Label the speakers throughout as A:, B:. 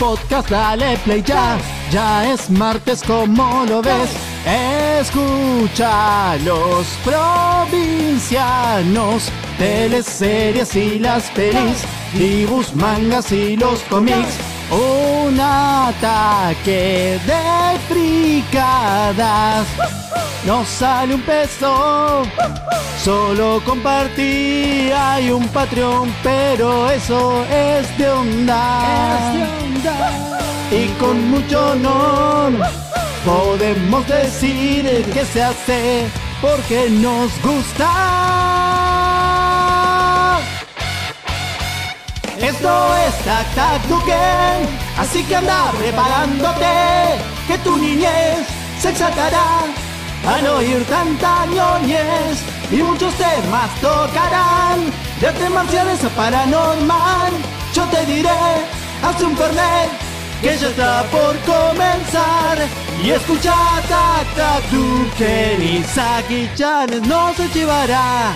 A: podcast, dale play ya. Ya es martes, como lo ves. Escucha los provincianos, teleseries y las pelis, dibujos, mangas y los cómics. Un ataque de fricadas. No sale un peso, solo compartir. Hay un Patreon, pero eso es de onda. Y con mucho honor podemos decir que se hace porque nos gusta. Esto es Tac Tac Duken, así que anda preparándote, que tu niñez se exaltará al oír tanta ñoñez, y muchos temas tocarán, de artes marciales a paranormal. Yo te diré, haz un fernet, que ya está por comenzar, y escucha Tac Tac Duken, y Saki-chan no se llevará.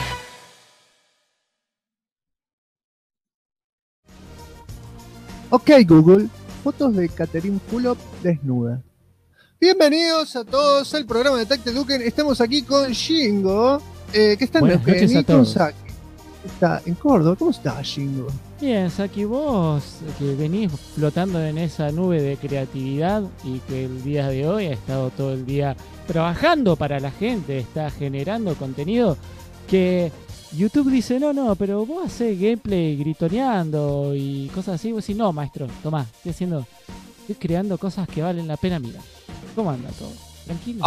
B: Ok, Google, fotos de Catherine Fulop desnuda. Bienvenidos a todos al programa de Tac Tac Duken. Estamos aquí con Shingo, que está en
C: Buenas noches a todos.
B: Saki. Está en Córdoba. ¿Cómo está, Shingo?
C: Bien, Saki, vos que venís flotando en esa nube de creatividad y que el día de hoy ha estado todo el día trabajando para la gente, está generando contenido que YouTube dice, no, pero vos hacés gameplay gritoneando y cosas así. Vos decís, no, maestro, tomá, estoy creando cosas que valen la pena mirar. ¿Cómo anda todo? ¿Tranquilo?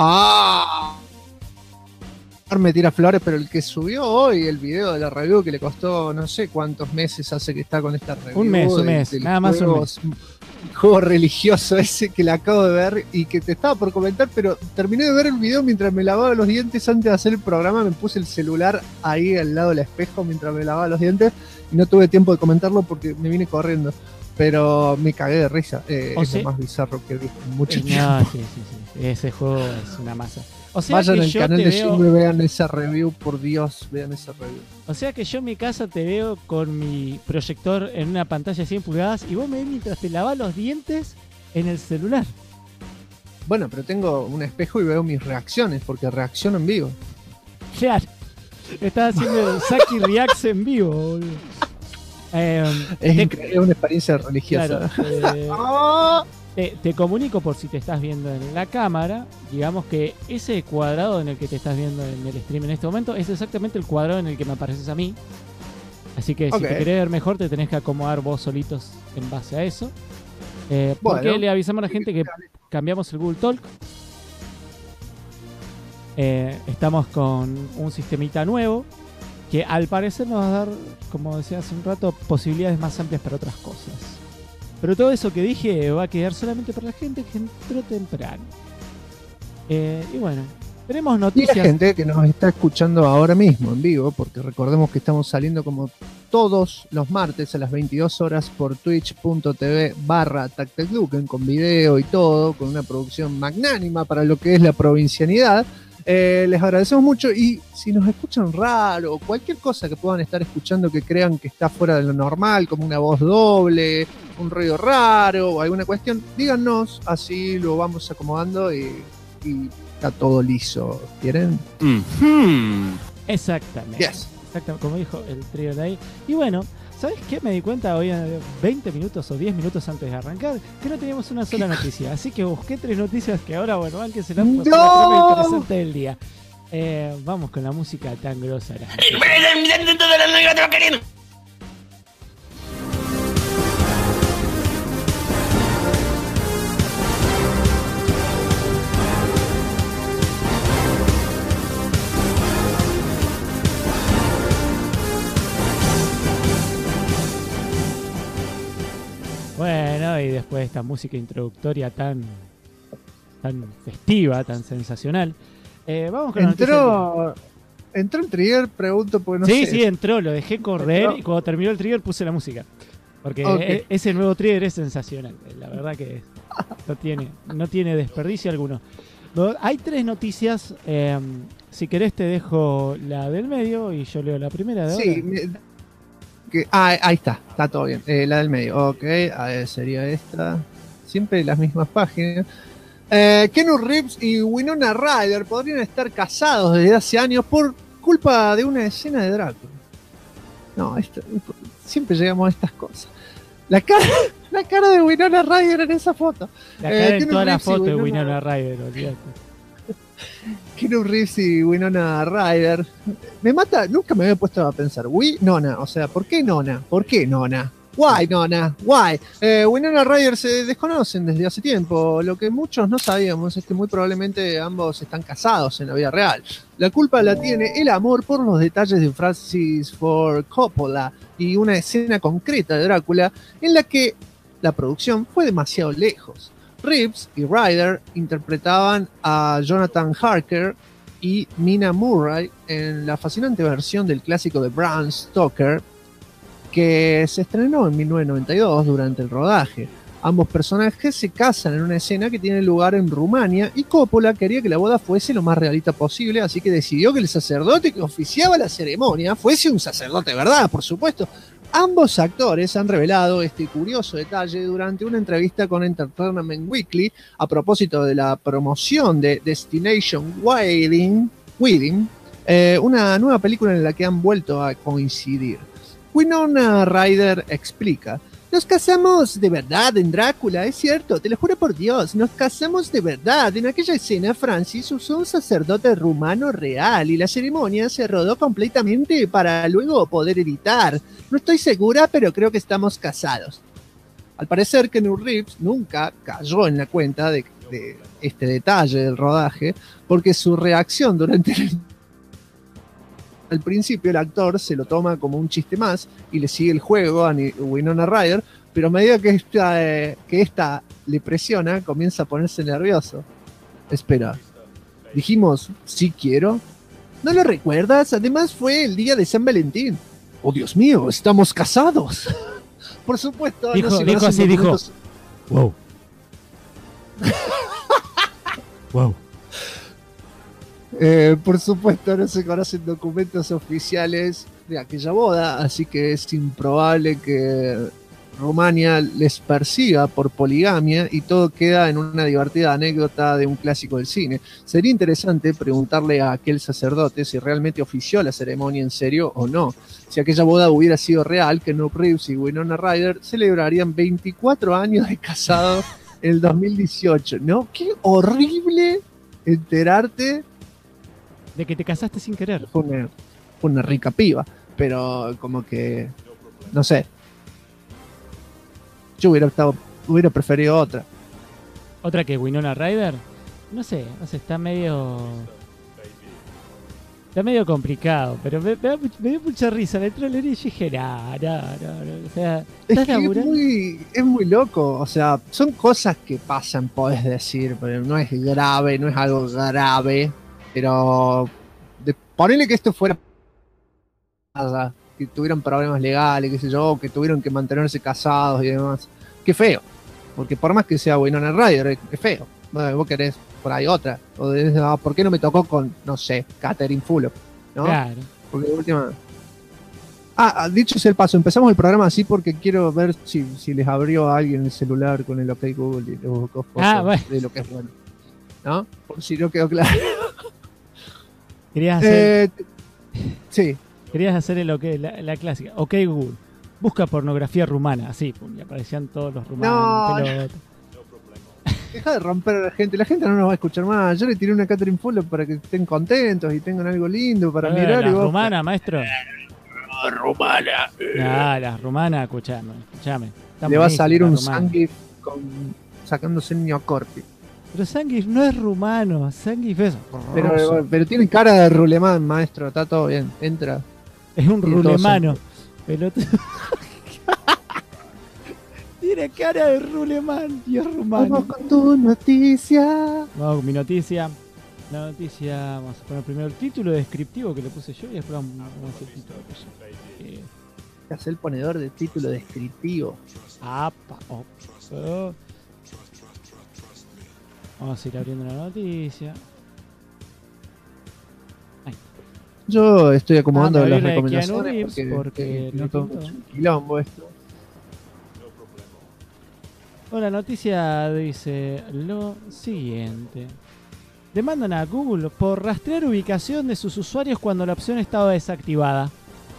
B: Me tira flores, pero el que subió hoy el video de la review, que le costó no sé cuántos meses hace que está con esta review.
C: Un mes, nada más un mes.
B: El juego religioso ese que le acabo de ver y que te estaba por comentar, pero terminé de ver el video mientras me lavaba los dientes. Antes de hacer el programa me puse el celular ahí al lado del espejo mientras me lavaba los dientes y no tuve tiempo de comentarlo porque me vine corriendo. Pero me cagué de risa. Es lo más bizarro que he visto en mucho tiempo.
C: Sí. Ese juego es una masa. O sea,
B: vayan
C: que
B: al
C: yo
B: canal
C: te
B: de
C: veo...
B: Shingo y vean esa review, por Dios, vean esa review.
C: O sea que yo en mi casa te veo con mi proyector en una pantalla de 100 pulgadas y vos me ves mientras te lavas los dientes en el celular.
B: Bueno, pero tengo un espejo y veo mis reacciones, porque reacciono en vivo.
C: Claro. Estás haciendo el Saki Reacts en vivo, boludo.
B: Es una experiencia religiosa.
C: Claro, te comunico por si te estás viendo en la cámara. Digamos que ese cuadrado en el que te estás viendo en el stream en este momento es exactamente el cuadrado en el que me apareces a mí. Así que si te querés ver mejor te tenés que acomodar vos solitos en base a eso. Porque le avisamos a la gente que cambiamos el Google Talk. Estamos con un sistemita nuevo que al parecer nos va a dar, como decía hace un rato, posibilidades más amplias para otras cosas. Pero todo eso que dije va a quedar solamente para la gente que entró temprano. Y bueno, tenemos noticias.
B: Y la gente que nos está escuchando ahora mismo en vivo, porque recordemos que estamos saliendo como todos los martes a las 22 horas por twitch.tv/TacTacDuken con video y todo, con una producción magnánima para lo que es la provincianidad. Les agradecemos mucho, y si nos escuchan raro o cualquier cosa que puedan estar escuchando que crean que está fuera de lo normal, como una voz doble, un ruido raro o alguna cuestión, díganos, así lo vamos acomodando y está todo liso. ¿Quieren?
C: Exactamente.
B: Yes.
C: Exactamente, como dijo el trío de ahí. Y bueno, ¿sabes qué? Me di cuenta hoy, 20 minutos o 10 minutos antes de arrancar, que no teníamos una sola noticia. Así que busqué 3 noticias que ahora, bueno, van que se las la trama interesante del día. Vamos con la música tan grosa. Bueno, y después de esta música introductoria tan festiva, tan sensacional, vamos con la noticia.
B: ¿Entró el trigger? Pregunto porque no sé.
C: Sí, entró, lo dejé correr y cuando terminó el trigger puse la música. Porque ese nuevo trigger es sensacional. La verdad que no tiene desperdicio alguno. Hay 3 noticias. Si querés te dejo la del medio y yo leo la primera de ahora.
B: Sí, Ahí está todo bien. La del medio, ok, a ver, sería esta. Siempre las mismas páginas. Keanu Reeves y Winona Ryder podrían estar casados desde hace años por culpa de una escena de Drácula. No, siempre llegamos a estas cosas. La cara de Winona Ryder en esa foto.
C: La cara en toda la foto de Winona Ryder, olvídate.
B: Keanu Reeves y Winona Ryder. Me mata, nunca me había puesto a pensar. Nona, o sea, ¿por qué Nona? ¿Por qué Nona? Why, Nona? Why? Winona Ryder se desconocen desde hace tiempo. Lo que muchos no sabíamos es que muy probablemente ambos están casados en la vida real. La culpa la tiene el amor por los detalles de Francis Ford Coppola y una escena concreta de Drácula en la que la producción fue demasiado lejos. Reeves y Ryder interpretaban a Jonathan Harker y Mina Murray en la fascinante versión del clásico de Bram Stoker que se estrenó en 1992 durante el rodaje. Ambos personajes se casan en una escena que tiene lugar en Rumania y Coppola quería que la boda fuese lo más realista posible, así que decidió que el sacerdote que oficiaba la ceremonia fuese un sacerdote de verdad, por supuesto. Ambos actores han revelado este curioso detalle durante una entrevista con Entertainment Weekly a propósito de la promoción de Destination Wedding, una nueva película en la que han vuelto a coincidir. Winona Ryder explica: nos casamos de verdad en Drácula, es cierto, te lo juro por Dios, nos casamos de verdad. En aquella escena Francis usó un sacerdote rumano real y la ceremonia se rodó completamente para luego poder editar. No estoy segura, pero creo que estamos casados. Al parecer Keanu Reeves nunca cayó en la cuenta de este detalle del rodaje, porque su reacción durante al principio el actor se lo toma como un chiste más y le sigue el juego a Winona Ryder, pero a medida que esta le presiona, comienza a ponerse nervioso. Espera, dijimos, sí quiero. ¿No lo recuerdas? Además fue el día de San Valentín. Oh, Dios mío, estamos casados. Por supuesto.
C: Dijo así, dijo. Wow. Wow.
B: Por supuesto no se conocen documentos oficiales de aquella boda, así que es improbable que Rumania les persiga por poligamia y todo queda en una divertida anécdota de un clásico del cine. Sería interesante preguntarle a aquel sacerdote si realmente ofició la ceremonia en serio o no. Si aquella boda hubiera sido real, Keanu Reeves y Winona Ryder celebrarían 24 años de casados en el 2018. ¿No? ¡Qué horrible enterarte!
C: De que te casaste sin querer.
B: Fue una rica piba, pero como que, no sé. Yo hubiera preferido otra.
C: ¿Otra que Winona Ryder? No sé, está medio complicado, pero me dio mucha risa. Me entró el y dije, no. O sea,
B: es muy loco. O sea, son cosas que pasan, podés decir, pero no es grave, no es algo grave. Pero ponele que esto fuera que tuvieron problemas legales, qué sé yo, que tuvieron que mantenerse casados y demás. Qué feo, porque por más que sea Winona Ryder, es feo. Bueno, vos querés por ahí otra, o ¿por qué no me tocó con, no sé, Catherine Fulop? ¿No? Claro. Porque de última. Dicho sea el paso, empezamos el programa así porque quiero ver si les abrió a alguien el celular con el OK Google y les buscó fotos
C: bueno.
B: de lo que es bueno, ¿no? Por si no quedó claro.
C: Querías hacer,
B: sí.
C: Querías hacer la clásica. OK Google, busca pornografía rumana. Así, y aparecían todos los rumanos.
B: Deja de romper a la gente. La gente no nos va a escuchar más. Yo le tiré una Catherine Fulop para que estén contentos y tengan algo lindo para mirar.
C: ¿La rumana, maestro?
B: Rumana.
C: Las rumanas, escuchame.
B: Le va a salir un Zangief sacándose el niño Corpi.
C: Pero Zangief no es rumano, Zangief es
B: pero tiene cara de rulemán, maestro, está todo bien, entra.
C: Es un rulemano. Tiene cara de rulemán y es rumano.
B: Vamos con tu noticia.
C: Vamos con mi noticia. La noticia, vamos a poner primero el título descriptivo que le puse yo y después vamos a hacer el título que yo.
B: ¿Qué hace el ponedor de título descriptivo?
C: Vamos a ir abriendo la noticia. Ahí.
B: Yo estoy acomodando
C: la
B: las
C: Biblia de Keanu
B: recomendaciones
C: Reeves, porque
B: no
C: le
B: todo
C: pintó.
B: mucho quilombo esto.
C: Bueno, la noticia dice lo siguiente. Demandan a Google por rastrear ubicación de sus usuarios cuando la opción estaba desactivada.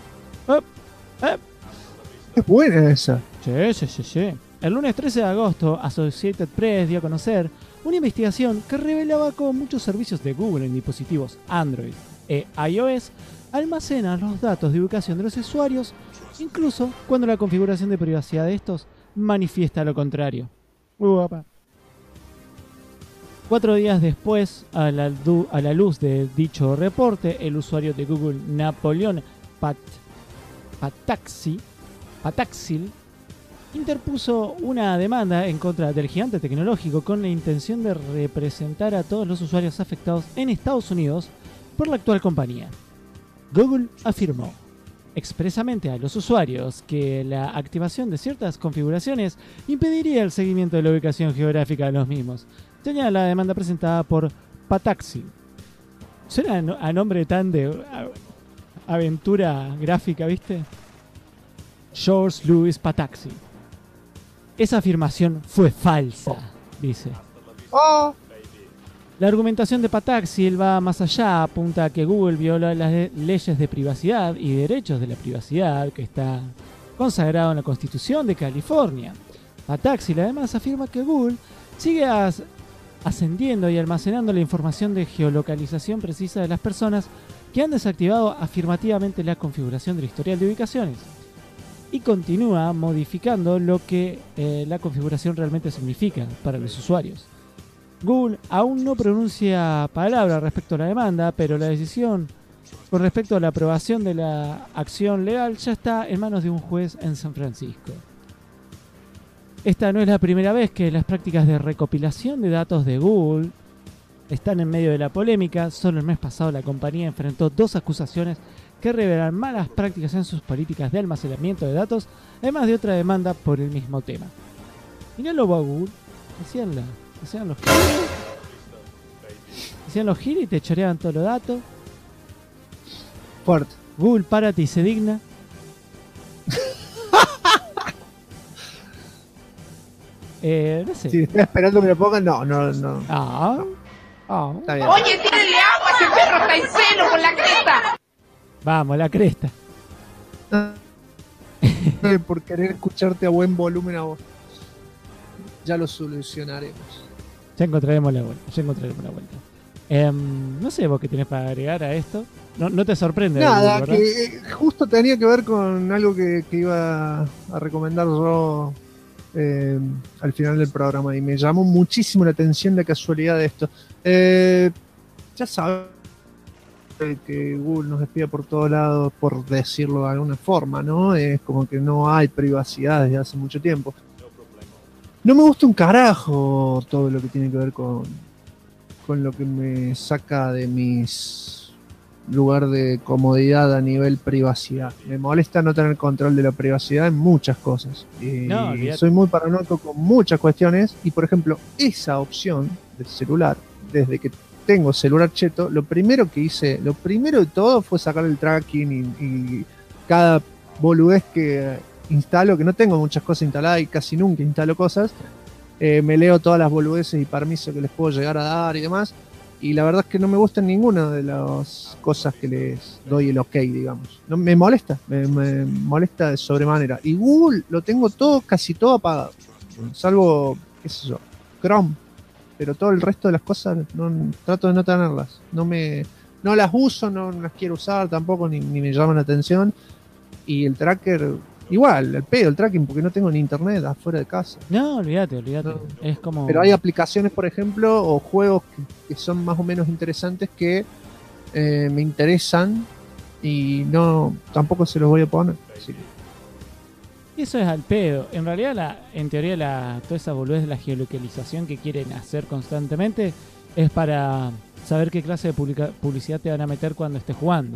B: Es buena esa.
C: Sí. El lunes 13 de agosto, Associated Press dio a conocer una investigación que revelaba cómo muchos servicios de Google en dispositivos Android e iOS almacenan los datos de ubicación de los usuarios, incluso cuando la configuración de privacidad de estos manifiesta lo contrario. Guapa. 4 días después, a la luz de dicho reporte, el usuario de Google, Napoleón Pataxil, interpuso una demanda en contra del gigante tecnológico con la intención de representar a todos los usuarios afectados en Estados Unidos por la actual compañía. Google afirmó expresamente a los usuarios que la activación de ciertas configuraciones impediría el seguimiento de la ubicación geográfica de los mismos. Señala la demanda presentada por Pataxil. Suena a nombre tan de aventura gráfica, ¿viste? George Louis Pataxil. Esa afirmación fue falsa, dice.
B: Oh.
C: La argumentación de Pataxil va más allá, apunta a que Google viola las leyes de privacidad y derechos de la privacidad que está consagrado en la Constitución de California. Pataxil además afirma que Google sigue ascendiendo y almacenando la información de geolocalización precisa de las personas que han desactivado afirmativamente la configuración del historial de ubicaciones y continúa modificando lo que la configuración realmente significa para los usuarios. Google aún no pronuncia palabra respecto a la demanda, pero la decisión con respecto a la aprobación de la acción legal ya está en manos de un juez en San Francisco. Esta no es la primera vez que las prácticas de recopilación de datos de Google están en medio de la polémica. Solo el mes pasado la compañía enfrentó 2 acusaciones que revelan malas prácticas en sus políticas de almacenamiento de datos, además de otra demanda por el mismo tema. Y no lo va a Google, hacían los giros y te choreaban todos los datos.
B: Fuerte.
C: Google, párate y se digna. No sé.
B: Si estás esperando que lo pongan, no. Está bien.
D: Oye, tírenle agua, ese perro está en celo con la cresta.
C: Vamos, la cresta.
B: Por querer escucharte a buen volumen a vos. Ya lo solucionaremos.
C: Ya encontraremos la vuelta. No sé vos qué tenés para agregar a esto. No te sorprende.
B: Nada,
C: ¿verdad?
B: que justo tenía que ver con algo que iba a recomendar yo al final del programa y me llamó muchísimo la atención la casualidad de esto. Ya sabes que Google nos espía por todos lados, por decirlo de alguna forma, ¿no? Es como que no hay privacidad desde hace mucho tiempo. No me gusta un carajo todo lo que tiene que ver con lo que me saca de mis lugar de comodidad a nivel privacidad. Me molesta no tener control de la privacidad en muchas cosas. Soy muy paranoico con muchas cuestiones y, por ejemplo, esa opción del celular, desde que tengo celular cheto, lo primero de todo fue sacar el tracking y cada boludez que instalo, que no tengo muchas cosas instaladas y casi nunca instalo cosas, me leo todas las boludeces y permisos que les puedo llegar a dar y demás, y la verdad es que no me gustan ninguna de las cosas que les doy el ok, digamos. No, me molesta de sobremanera, y Google lo tengo casi todo apagado, salvo, qué sé yo, Chrome, pero todo el resto de las cosas trato de no tenerlas, no las uso, no las quiero usar tampoco, ni me llaman la atención, y el tracker igual, el pedo, el tracking, porque no tengo ni internet afuera de casa.
C: No, olvídate.
B: No.
C: Es como...
B: Pero hay aplicaciones, por ejemplo, o juegos que son más o menos interesantes que me interesan y tampoco se los voy a poner. Así que...
C: Eso es al pedo. En realidad, en teoría, toda esa boludez de la geolocalización que quieren hacer constantemente es para saber qué clase de publicidad te van a meter cuando estés jugando.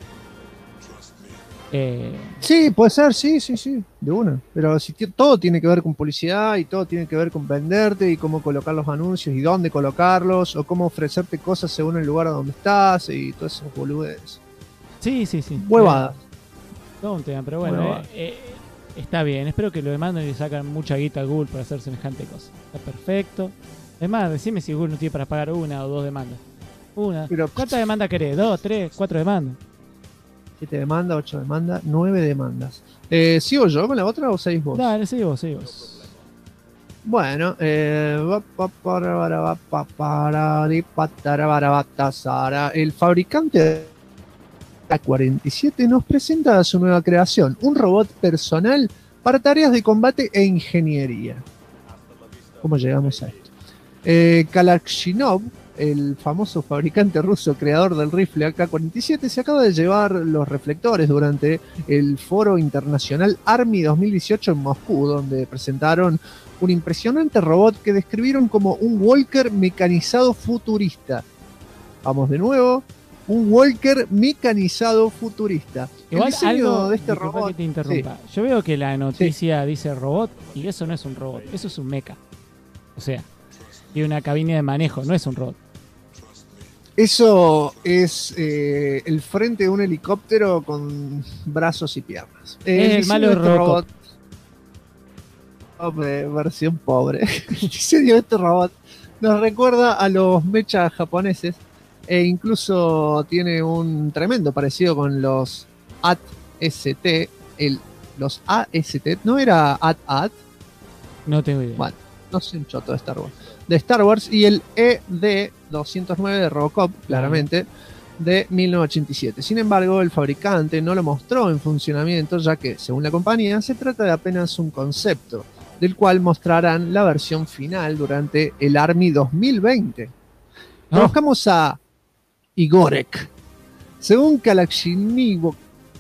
B: Sí, puede ser, sí, de una. Pero si todo tiene que ver con publicidad y todo tiene que ver con venderte y cómo colocar los anuncios y dónde colocarlos o cómo ofrecerte cosas según el lugar a donde estás y todas esas boludeces.
C: Sí.
B: Huevadas.
C: Todo un tema, pero bueno,
B: Huevadas.
C: está bien. Espero que lo demanden y le sacan mucha guita a Google para hacer semejante cosa. Está perfecto. Es más, decime si Google no tiene para pagar 1 o 2 demandas.
B: Pero-
C: ¿Cuántas demandas querés? 2, 3, 4 demandas.
B: 7 demandas, 8 demandas, 9 demandas. ¿Sigo yo con la otra o seguís vos?
C: Dale, seguí vos.
B: Bueno, el fabricante A47 nos presenta su nueva creación, un robot personal para tareas de combate e ingeniería. ¿Cómo llegamos a esto? Kalashnikov, el famoso fabricante ruso creador del rifle AK-47, se acaba de llevar los reflectores durante el foro internacional Army 2018 en Moscú, donde presentaron un impresionante robot que describieron como un Walker mecanizado futurista. Vamos de nuevo, un Walker mecanizado futurista.
C: Igual
B: el diseño
C: algo,
B: de este
C: disculpa
B: robot.
C: que te interrumpa. Yo veo que la noticia dice robot y eso no es un robot, eso es un mecha. O sea, tiene una cabina de manejo, no es un robot.
B: Eso es el frente de un helicóptero con brazos y piernas.
C: Es el malo de Robocop.
B: Versión pobre. El diseño de este robot nos recuerda a los mechas japoneses e incluso tiene un tremendo parecido con los AT-ST. Los AST, ¿no era AT-AT?
C: No tengo idea.
B: Bueno, no sé un choto de Star Wars y el ED-209 de Robocop, claramente, de 1987. Sin embargo, el fabricante no lo mostró en funcionamiento, ya que, según la compañía, se trata de apenas un concepto, del cual mostrarán la versión final durante el Army 2020.
C: No.
B: Conozcamos a Igorek. Según Kalashnikov,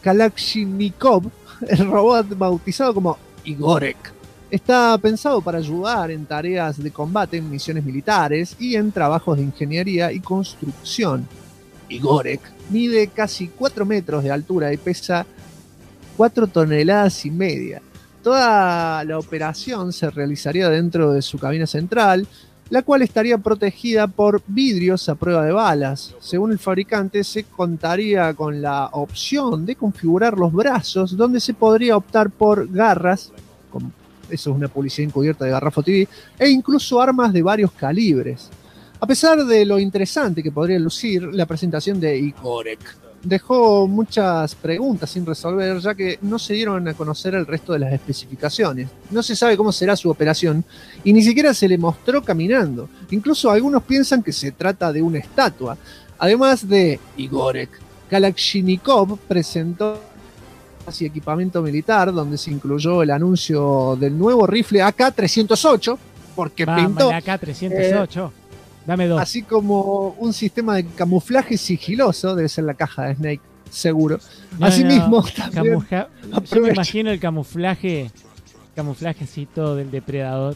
B: el robot bautizado como Igorek está pensado para ayudar en tareas de combate en misiones militares y en trabajos de ingeniería y construcción. Igorek mide casi 4 metros de altura y pesa 4 toneladas y media. Toda la operación se realizaría dentro de su cabina central, la cual estaría protegida por vidrios a prueba de balas. Según el fabricante, se contaría con la opción de configurar los brazos, donde se podría optar por garras, eso es una publicidad encubierta de Garrafo TV, e incluso armas de varios calibres. A pesar de lo interesante que podría lucir, la presentación de Igorek dejó muchas preguntas sin resolver, ya que no se dieron a conocer el resto de las especificaciones. No se sabe cómo será su operación y ni siquiera se le mostró caminando. Incluso algunos piensan que se trata de una estatua. Además de Igorek, Kalashnikov presentó y equipamiento militar, donde se incluyó el anuncio del nuevo rifle AK-308, porque pintó,
C: la AK-308. Dame 2.
B: así como un sistema de camuflaje sigiloso, debe ser la caja de Snake, seguro. Asimismo, también
C: yo me imagino el camuflajecito del depredador.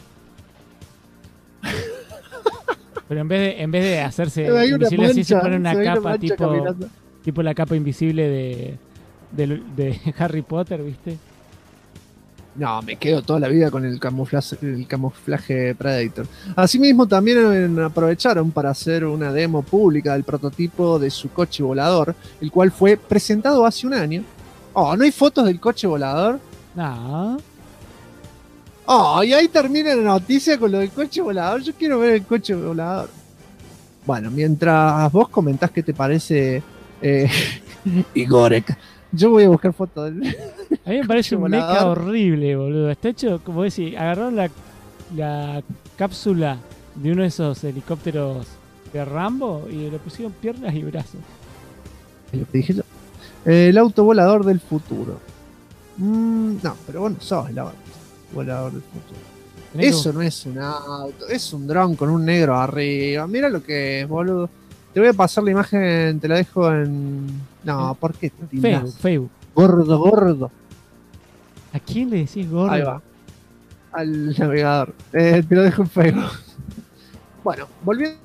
C: Pero en vez de hacerse invisible así, se pone una capa tipo la capa invisible de Harry Potter, ¿viste?
B: No, me quedo toda la vida con el camuflaje Predator. Asimismo, también aprovecharon para hacer una demo pública del prototipo de su coche volador, el cual fue presentado hace un año. Oh, ¿no hay fotos del coche volador?
C: No.
B: Oh, y ahí termina la noticia con lo del coche volador. Yo quiero ver el coche volador. Bueno, mientras vos comentás qué te parece Igorek, yo voy a buscar fotos del...
C: A mí me parece un
B: volador.
C: mecha horrible, boludo. Está hecho, como decir, agarraron la cápsula de uno de esos helicópteros de Rambo y le pusieron piernas y brazos.
B: Es lo que dije yo. El auto volador del futuro. No, pero bueno, sos el auto volador del futuro. Eso no es un auto, es un dron con un negro arriba. Mira lo que es, boludo. Te voy a pasar la imagen, te la dejo en... No, ¿por qué?
C: Facebook.
B: Gordo.
C: ¿A quién le decís gordo?
B: Ahí va. Al navegador. Te lo dejo en Facebook. Bueno, volviendo.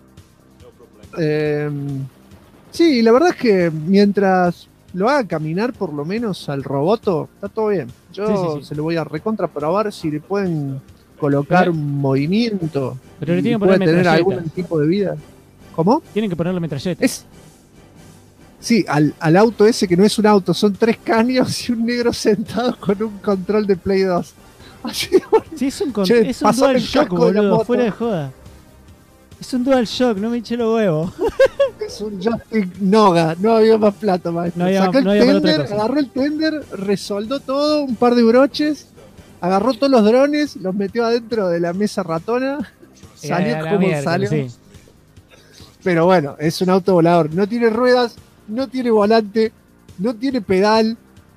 B: Sí, la verdad es que mientras lo haga caminar por lo menos al roboto, está todo bien. Yo
C: Sí.
B: se lo voy a recontraprobar si le pueden colocar un movimiento.
C: Pero le
B: y
C: tienen que
B: puede
C: poner
B: tener
C: metralletas.
B: algún tipo de vida. ¿Cómo?
C: Tienen que ponerle metralletas.
B: Es. Sí, al auto ese que no es un auto, son 3 caños y un negro sentado con un control de Play 2. Así,
C: Sí, es un
B: Che,
C: es un
B: pasame el
C: DualShock,
B: casco de la
C: boludo,
B: moto.
C: fuera de joda. Es un DualShock, no me hinché los huevos.
B: es un joystick Noga, no había más plata, maestro.
C: No había-
B: Sacó el
C: no había para otra
B: tender,
C: cosa.
B: agarró el tender, resoldó todo, un par de broches, agarró todos los drones, los metió adentro de la mesa ratona, salió
C: A la
B: como
C: miércoles,
B: salió.
C: sí.
B: Pero bueno, es un auto volador. No tiene ruedas, no tiene volante, no tiene pedal,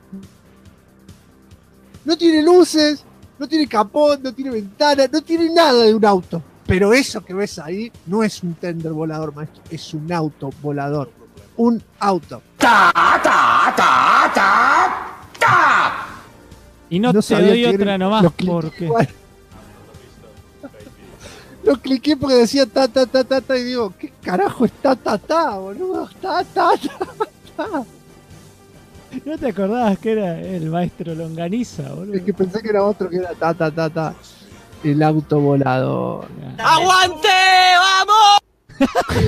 B: no tiene luces, no tiene capó, no tiene ventana, no tiene nada de un auto. Pero eso que ves ahí no es un tender volador, maestro. Es un auto volador. Un auto.
C: Y no,
B: No
C: te
B: sabía
C: doy
B: que
C: otra
B: era-
C: nomás
B: lo cliqué
C: porque...
B: igual. Lo cliqué porque decía ta ta ta ta ta y digo, ¿qué carajo es ta ta ta, boludo? Ta ta ta ta.
C: ¿No te acordabas que era el maestro Longaniza, boludo?
B: Es que pensé que era otro que era ta ta ta ta. El auto volador.
A: ¡Aguante! ¡Vamos!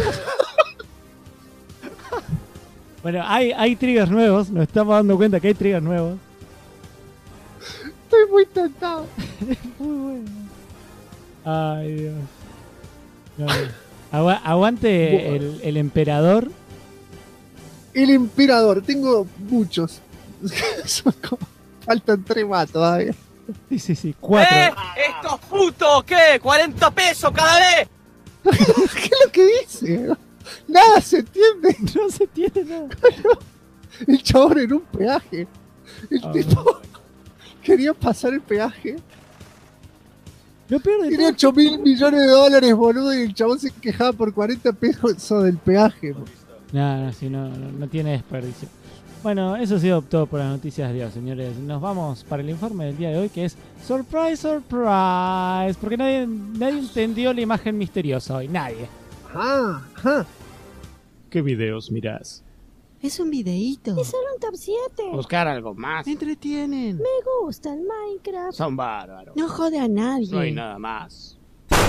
C: Bueno, hay triggers nuevos, nos estamos dando cuenta que hay triggers nuevos.
B: Estoy muy tentado.
C: Muy bueno. Ay, Dios. No, aguante el emperador.
B: El emperador, tengo muchos. Son como- faltan 3 más todavía.
C: Sí, 4.
A: ¿Estos putos qué? ¿40 pesos cada vez?
B: ¿Qué es lo que dice? Nada se entiende.
C: No se tiene nada.
B: El chabón en un peaje. El
C: Ah.
B: tipo quería pasar el peaje.
C: Lo peor de
B: Tiene
C: todo,
B: 8 mil millones de dólares, boludo, y el chabón se quejaba por 40 pesos del peaje.
C: no tiene desperdicio. Bueno, eso ha sido todo por las noticias de hoy, señores. Nos vamos para el informe del día de hoy, que es Surprise, Surprise. Porque nadie entendió la imagen misteriosa hoy. Nadie.
B: Ajá.
C: ¿Qué videos mirás?
E: Es un videíto.
F: Es solo un top 7.
G: Buscar algo más.
E: Entretienen.
F: Me gusta el Minecraft.
G: Son bárbaros.
E: No jode a nadie.
G: No hay nada más.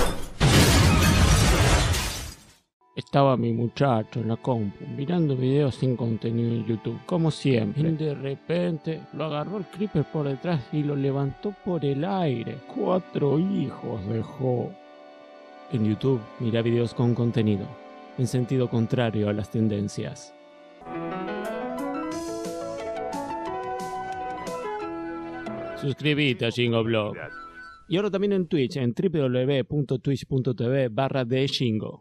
C: Estaba mi muchacho en la compu mirando videos sin contenido en YouTube, como siempre. Y de repente lo agarró el creeper por detrás y lo levantó por el aire. 4 hijos dejó. En YouTube, mira videos con contenido, en sentido contrario a las tendencias. Suscríbete a Shingo Y ahora también en Twitch, en www.twitch.tv/theshingo.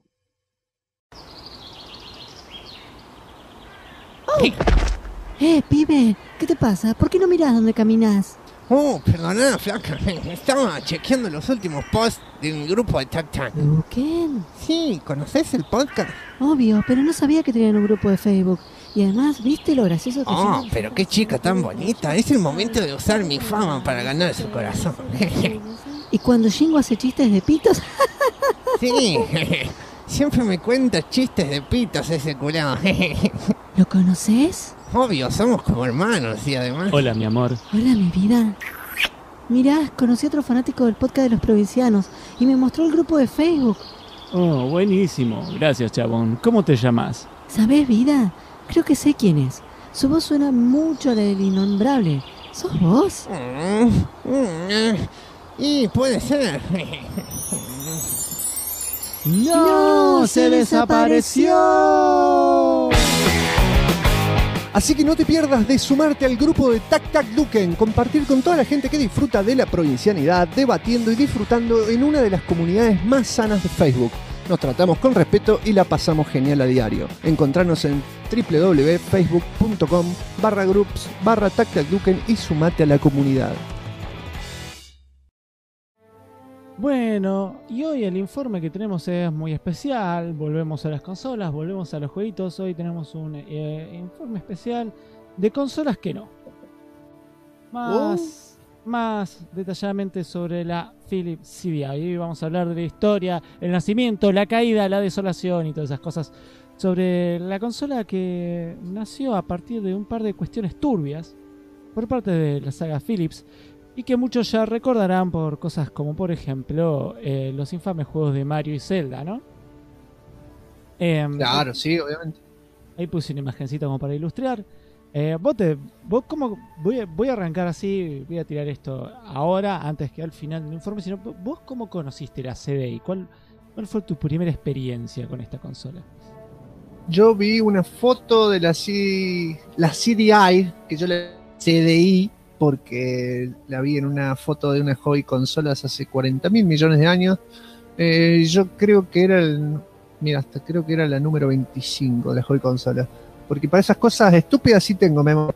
E: Pibe, ¿qué te pasa? ¿Por qué no mirás dónde caminas?
H: Oh, perdona, flaca. Estaba chequeando los últimos posts de mi grupo de Tac.
E: Duken.
H: Sí, ¿conoces el podcast?
E: Obvio, pero no sabía que tenían un grupo de Facebook. Y además, ¿viste lo gracioso que
H: Oh,
E: son?
H: pero qué chica tan bonita. Es el momento de usar mi fama para ganar su corazón.
E: Y cuando Shingo hace chistes de pitos,
H: Sí, siempre me cuenta chistes de pitos ese culado.
E: ¿lo conoces?
H: Obvio, somos como hermanos y además...
C: Hola, mi amor.
E: Hola, mi vida. Mirá, conocí a otro fanático del podcast de los provincianos y me mostró el grupo de Facebook.
C: Oh, buenísimo. Gracias, chabón. ¿Cómo te llamas?
E: ¿Sabés, vida? Creo que sé quién es. Su voz suena mucho a la del innombrable. ¿Sos vos?
H: Y puede ser.
E: ¡No! ¡Se desapareció!
B: Así que no te pierdas de sumarte al grupo de Tac Tac Duken, compartir con toda la gente que disfruta de la provincianidad, debatiendo y disfrutando en una de las comunidades más sanas de Facebook. Nos tratamos con respeto y la pasamos genial a diario. Encontrarnos en www.facebook.com/groups/TacTacDuken y sumate a la comunidad.
C: Bueno, y hoy el informe que tenemos es muy especial. Volvemos a las consolas, volvemos a los jueguitos. Hoy tenemos un informe especial de consolas que no. Más detalladamente sobre la Philips CDI. Hoy vamos a hablar de la historia, el nacimiento, la caída, la desolación y todas esas cosas sobre la consola que nació a partir de un par de cuestiones turbias por parte de la saga Philips. Y que muchos ya recordarán por cosas como, por ejemplo, los infames juegos de Mario y Zelda, ¿no?
B: Claro, sí, obviamente.
C: Ahí puse una imagencita como para ilustrar. Vos cómo, voy a arrancar así, voy a tirar esto ahora, antes que al final del informe, sino vos cómo conociste la CDI, ¿cuál fue tu primera experiencia con esta consola?
B: Yo vi una foto de la CDI, que yo le CDI, porque la vi en una foto de una hobby consolas hace 40.000 millones de años. Yo creo que era creo que era la número 25 de la hobby consola. Porque para esas cosas estúpidas sí tengo memoria.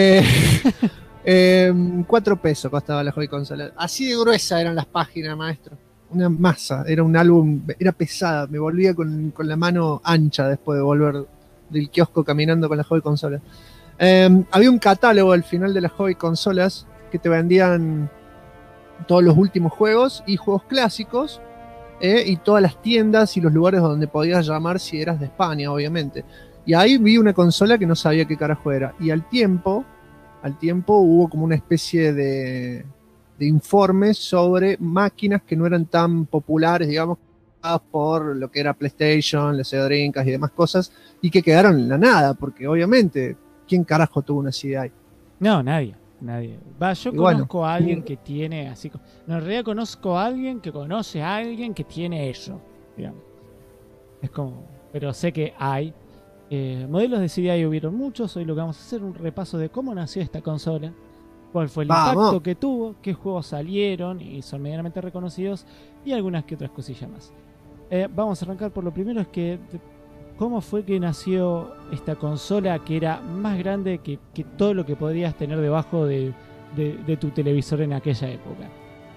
B: 4 pesos costaba la hobby consola. Así de gruesa eran las páginas, maestro. Una masa, era un álbum, era pesada. Me volvía con la mano ancha después de volver del kiosco caminando con la hobby consola. Había un catálogo al final de las hobby consolas que te vendían todos los últimos juegos y juegos clásicos, y todas las tiendas y los lugares donde podías llamar si eras de España, obviamente. Y ahí vi una consola que no sabía qué carajo era. Y al tiempo hubo como una especie de informes sobre máquinas que no eran tan populares, digamos, por lo que era PlayStation, las Sega Dreamcast y demás cosas, y que quedaron en la nada, porque obviamente, ¿quién carajo tuvo una CDI?
C: No, nadie. Yo conozco a alguien que tiene así. No, en realidad conozco a alguien que conoce a alguien que tiene eso, digamos. Es como, pero sé que hay. Modelos de CDI hubieron muchos. Hoy lo que vamos a hacer es un repaso de cómo nació esta consola, cuál fue el impacto que tuvo, qué juegos salieron y son medianamente reconocidos, y algunas que otras cosillas más. Vamos a arrancar por lo primero, es que cómo fue que nació esta consola que era más grande que todo lo que podrías tener debajo de tu televisor en aquella época.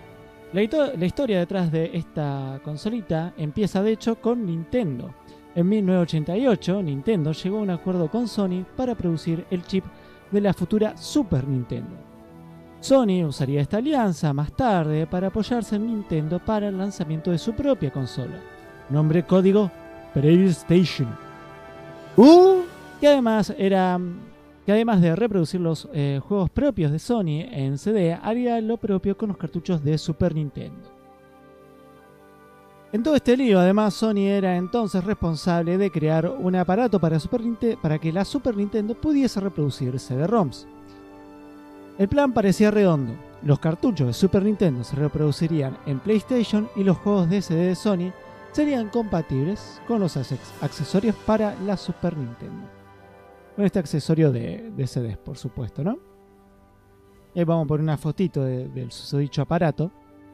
C: La historia detrás de esta consolita empieza de hecho con Nintendo. En 1988, Nintendo llegó a un acuerdo con Sony para producir el chip de la futura Super Nintendo. Sony usaría esta alianza más tarde para apoyarse en Nintendo para el lanzamiento de su propia consola, nombre código PlayStation, que además de reproducir los juegos propios de Sony en CD, haría lo propio con los cartuchos de Super Nintendo. En todo este lío, además, Sony era entonces responsable de crear un aparato para que la Super Nintendo pudiese reproducir CD-ROMs. El plan parecía redondo. Los cartuchos de Super Nintendo se reproducirían en PlayStation y los juegos de CD de Sony serían compatibles con los accesorios para la Super Nintendo. Con este accesorio de CDs, por supuesto, ¿no? Y ahí vamos a poner una fotito del susodicho aparato.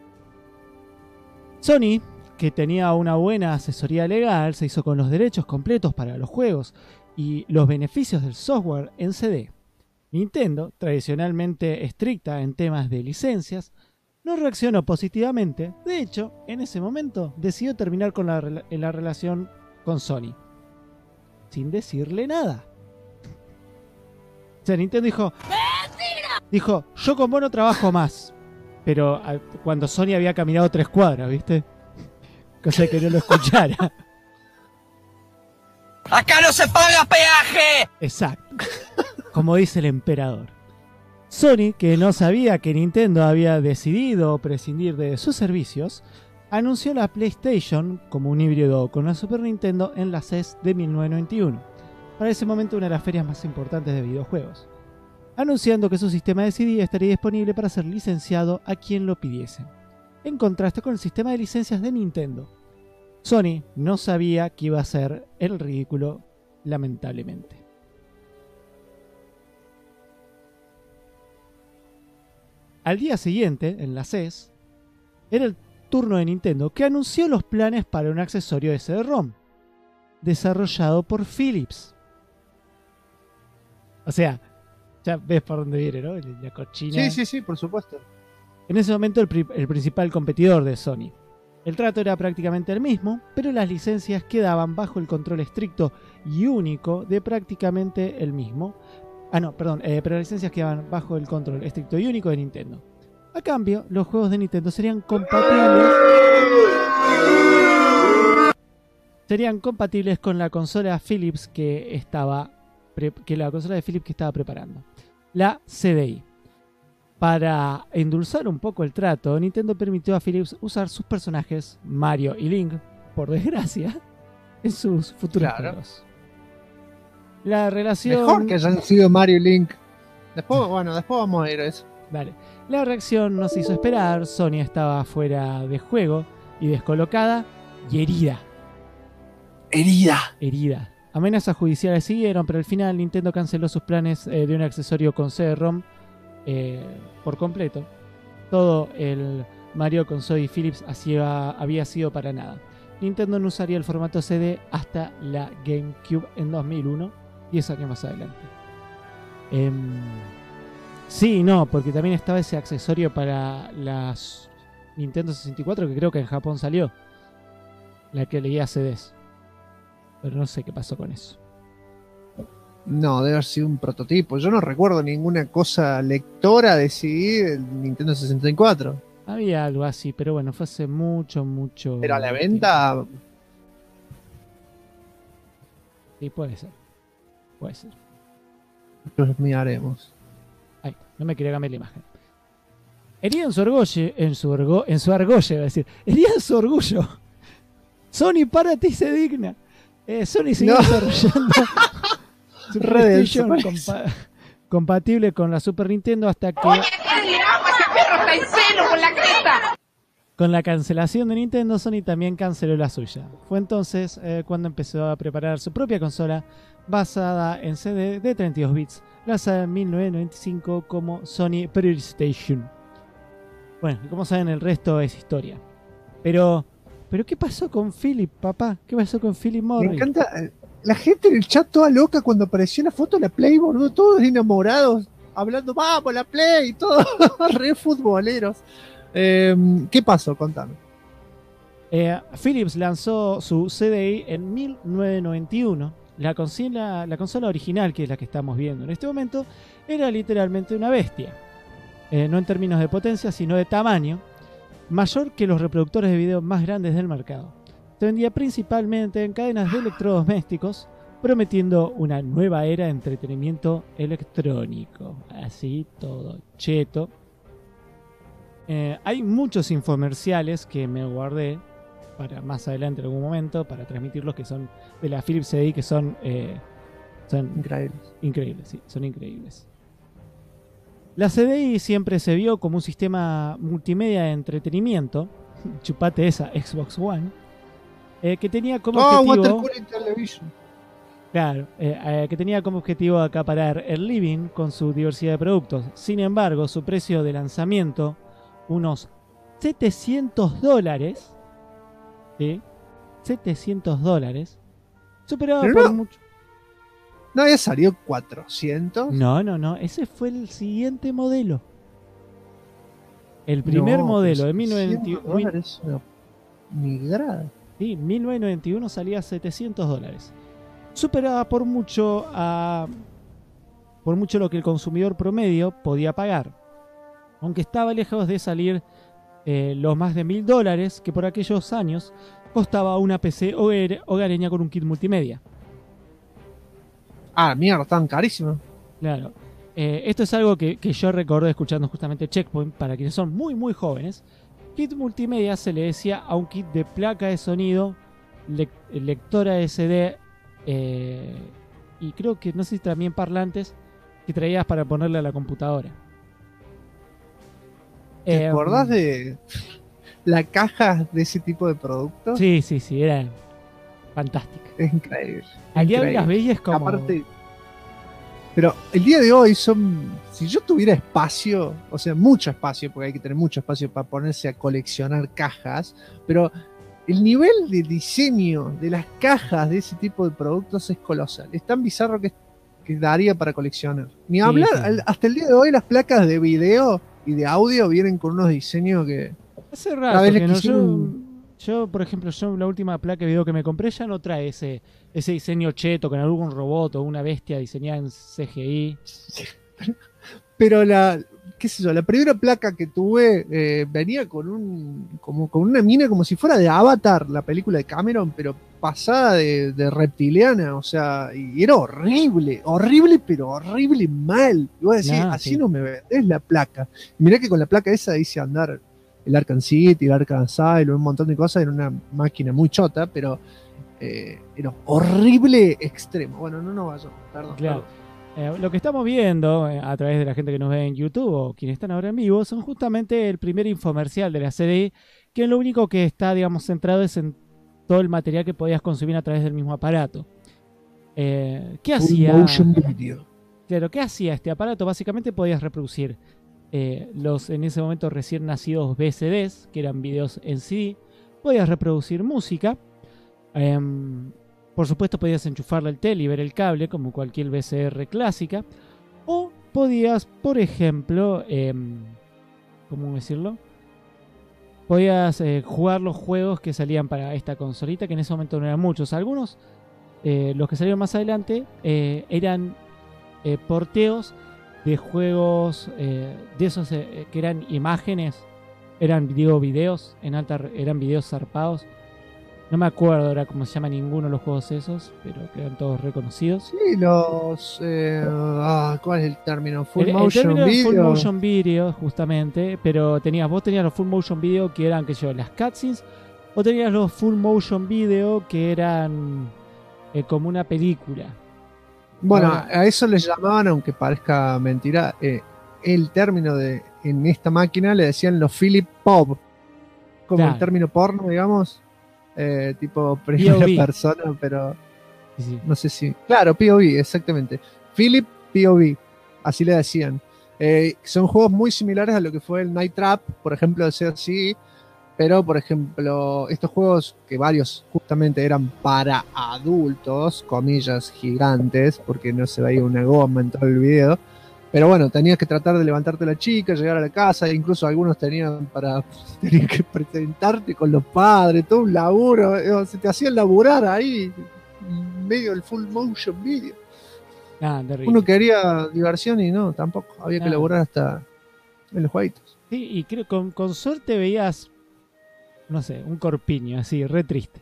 C: Sony, que tenía una buena asesoría legal, se hizo con los derechos completos para los juegos y los beneficios del software en CD. Nintendo, tradicionalmente estricta en temas de licencias, no reaccionó positivamente. De hecho, en ese momento decidió terminar con la relación con Sony, sin decirle nada. O sea, Nintendo dijo, yo con vos no trabajo más. Pero cuando Sony había caminado 3 cuadras, ¿viste? Cosa que no lo escuchara.
D: ¡Acá no se paga peaje!
C: Exacto. Como dice el emperador. Sony, que no sabía que Nintendo había decidido prescindir de sus servicios, anunció la PlayStation como un híbrido con la Super Nintendo en la CES de 1991. Para ese momento una de las ferias más importantes de videojuegos. Anunciando que su sistema de CD estaría disponible para ser licenciado a quien lo pidiese, en contraste con el sistema de licencias de Nintendo. Sony no sabía que iba a ser el ridículo, lamentablemente. Al día siguiente, en la CES, era el turno de Nintendo, que anunció los planes para un accesorio de CD-ROM, desarrollado por Philips. O sea, ya ves por dónde viene, ¿no? La cochina.
B: Sí, por supuesto.
C: En ese momento el principal competidor de Sony. El trato era prácticamente el mismo, pero las licencias quedaban bajo el control estricto y único de prácticamente el mismo. Pero las licencias quedaban bajo el control estricto y único de Nintendo. A cambio, los juegos de Nintendo serían compatibles con la consola Philips que estaba preparando, la CDI. Para endulzar un poco el trato, Nintendo permitió a Philips usar sus personajes Mario y Link, por desgracia, en sus futuros juegos. La relación...
B: Mejor que hayan sido Mario y Link. Después vamos a ir a eso.
C: Vale. La reacción no se hizo esperar. Sony estaba fuera de juego y descolocada y herida. Herida. Amenazas judiciales siguieron, pero al final Nintendo canceló sus planes de un accesorio con CD-ROM por completo. Todo el Mario con Zoe Phillips había sido para nada. Nintendo no usaría el formato CD hasta la GameCube en 2001, 10 años más adelante. Sí, no, porque también estaba ese accesorio para las Nintendo 64 que creo que en Japón salió, la que leía CDs. Pero no sé qué pasó con eso.
B: No, debe haber sido un prototipo. Yo no recuerdo ninguna cosa lectora de CD del Nintendo 64.
C: Había algo así, pero bueno, fue hace mucho.
B: Pero a la venta.
C: tiempo. Sí, puede ser.
B: Los miraremos.
C: Ay, no me quería cambiar la imagen. Herida en su argolla, iba a decir. Herida en su orgullo. Sony, párate y se digna. Sony sigue desarrollando su PlayStation compatible con la Super Nintendo hasta que...
D: ¡Oye, ese perro está en celo con la cresta!
C: Con la cancelación de Nintendo, Sony también canceló la suya. Fue entonces cuando empezó a preparar su propia consola basada en CD de 32 bits, lanzada en 1995 como Sony PlayStation. Bueno, como saben, el resto es historia. Pero ¿qué pasó con Philip, papá? ¿Qué pasó con Philip Morris?
B: Me encanta la gente en el chat toda loca cuando apareció la foto de la Play, boludo, todos enamorados, hablando, vamos, la Play, todos re futboleros. ¿Qué pasó? Contame.
C: Philips lanzó su CDI en 1991. La consola original, que es la que estamos viendo en este momento, era literalmente una bestia. No en términos de potencia, sino de tamaño, mayor que los reproductores de video más grandes del mercado. Se vendía principalmente en cadenas de electrodomésticos, prometiendo una nueva era de entretenimiento electrónico. Así, todo cheto. Hay muchos infomerciales que me guardé para más adelante en algún momento, para transmitirlos, que son de la Philips CDI, que son increíbles, sí, son increíbles. La CDI siempre se vio como un sistema multimedia de entretenimiento, chupate esa Xbox One, que tenía como objetivo... Claro, que tenía como objetivo acaparar el living con su diversidad de productos. Sin embargo, su precio de lanzamiento, unos $700, ¿sí? $700, superaba por mucho.
B: ¿No había salido 400?
C: No, ese fue el siguiente modelo. El primer modelo de 1991.
B: Una migrada.
C: Sí, 1991 salía $700. Superaba por mucho lo que el consumidor promedio podía pagar. Aunque estaba lejos de salir los más de $1.000 que por aquellos años costaba una PC hogareña con un kit multimedia.
B: Ah, mierda, estaban carísimos.
C: Claro. Esto es algo que yo recordé escuchando justamente Checkpoint, para quienes son muy muy jóvenes. Kit multimedia se le decía a un kit de placa de sonido, lectora SD y creo que, no sé si también parlantes, que traías para ponerle a la computadora.
B: ¿Te acordás de la caja de ese tipo de productos?
C: Sí, eran fantásticas.
B: Es increíble.
C: Había unas bellas como...
B: Aparte, pero el día de hoy si yo tuviera espacio, o sea, mucho espacio, porque hay que tener mucho espacio para ponerse a coleccionar cajas, pero el nivel de diseño de las cajas de ese tipo de productos es colosal. Es tan bizarro que daría para coleccionar. Ni hablar, sí. Hasta el día de hoy las placas de video y de audio vienen con unos diseños que...
C: Hace rato que no, yo, por ejemplo, la última placa de video que me compré ya no trae ese diseño cheto con algún robot o una bestia diseñada en CGI.
B: Pero la primera placa que tuve venía con una mina como si fuera de Avatar, la película de Cameron, pero pasada de reptiliana, o sea, y era horrible, pero horrible mal. Y vos decís, así sí. No me vendés la placa. Y mirá que con la placa esa hice andar el Arkham City, el Arkham Asylum, un montón de cosas en una máquina muy chota, pero era horrible extremo. Bueno, no vayamos, perdón.
C: Claro.
B: perdón.
C: Lo que estamos viendo a través de la gente que nos ve en YouTube o quienes están ahora en vivo son justamente el primer infomercial de la CDI, que lo único que está, digamos, centrado es en todo el material que podías consumir a través del mismo aparato. ¿Qué
B: Full
C: hacía?
B: motion video.
C: Claro, ¿qué hacía este aparato? Básicamente podías reproducir los en ese momento recién nacidos VCDs, que eran videos en CD. Podías reproducir música. Por supuesto podías enchufarle el tele y ver el cable como cualquier VCR clásica. O podías, por ejemplo, ¿cómo decirlo? Podías jugar los juegos que salían para esta consolita, que en ese momento no eran muchos. Algunos, los que salieron más adelante, eran porteos de juegos de esos que eran imágenes, eran videos en eran videos zarpados. No me acuerdo ahora cómo se llama ninguno de los juegos esos, pero que eran todos reconocidos.
B: Sí, los... ¿cuál es el término? Full
C: El
B: motion
C: término
B: video.
C: Full motion video, justamente, pero vos tenías los full motion video que eran, qué sé yo, las cutscenes, o tenías los full motion video que eran como una película.
B: Bueno,
C: Ahora-
B: a eso le llamaban, aunque parezca mentira, el término en esta máquina le decían los Philip Pop, como
C: Claro.
B: el término porno, digamos, tipo primera
C: POV.
B: persona, pero
C: Sí, sí.
B: no sé si... Claro, POV, exactamente. Philip POV, así le decían. Son juegos muy similares a lo que fue el Night Trap, por ejemplo, de Sega CD, pero, por ejemplo, estos juegos que varios justamente eran para adultos, comillas gigantes, porque no se veía una goma en todo el video. Pero bueno, tenías que tratar de levantarte la chica, llegar a la casa, incluso algunos tenían que presentarte con los padres, todo un laburo, se te hacían laburar ahí, en medio del full motion video.
C: Ah, terrible.
B: Uno quería diversión y no, tampoco, había que
C: Ah.
B: laburar hasta en los jueguitos.
C: Sí, y creo con suerte veías, no sé, un corpiño así, re triste.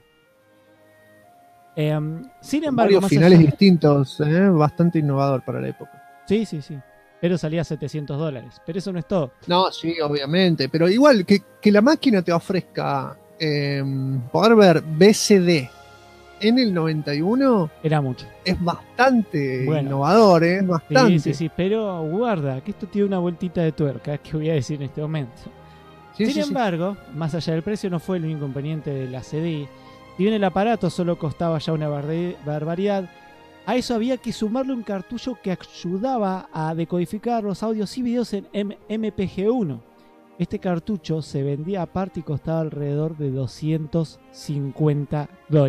C: Sin embargo,
B: Varios
C: más
B: finales
C: allá-
B: distintos, bastante innovador para la época.
C: Sí, sí, sí. Pero salía a $700. Pero eso no es todo.
B: No, sí, obviamente, pero igual que la máquina te ofrezca poder ver BCD en el 91
C: Era mucho.
B: es bastante
C: Bueno.
B: innovador, es bastante.
C: Sí, sí, sí. Pero guarda, que esto tiene una vueltita de tuerca que voy a decir en este momento.
B: Sí,
C: Sin
B: sí, sí.
C: embargo, más allá del precio, no fue el único inconveniente de la CDI. Si bien el aparato solo costaba ya una barbaridad, a eso había que sumarle un cartucho que ayudaba a decodificar los audios y videos en MPG-1. Este cartucho se vendía aparte y costaba alrededor de $250.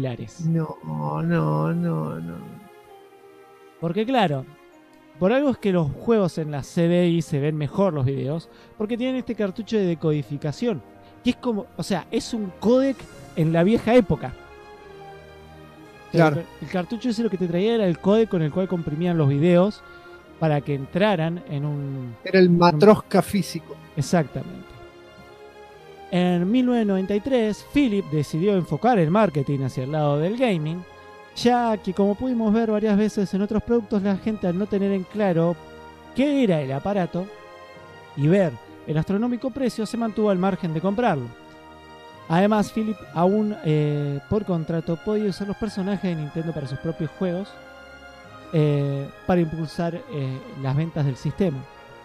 B: No.
C: Porque claro, por algo es que los juegos en la CDI se ven mejor los videos, porque tienen este cartucho de decodificación, que es como, o sea, es un códec en la vieja época.
B: Claro.
C: El cartucho ese lo que te traía era el códec con el cual comprimían los videos para que entraran en un...
B: Era el matrosca físico.
C: Exactamente. En 1993, Philip decidió enfocar el marketing hacia el lado del gaming, ya que como pudimos ver varias veces en otros productos, la gente al no tener en claro qué era el aparato y ver el astronómico precio, se mantuvo al margen de comprarlo. Además, Philip aún por contrato podía usar los personajes de Nintendo para sus propios juegos para impulsar las ventas del sistema.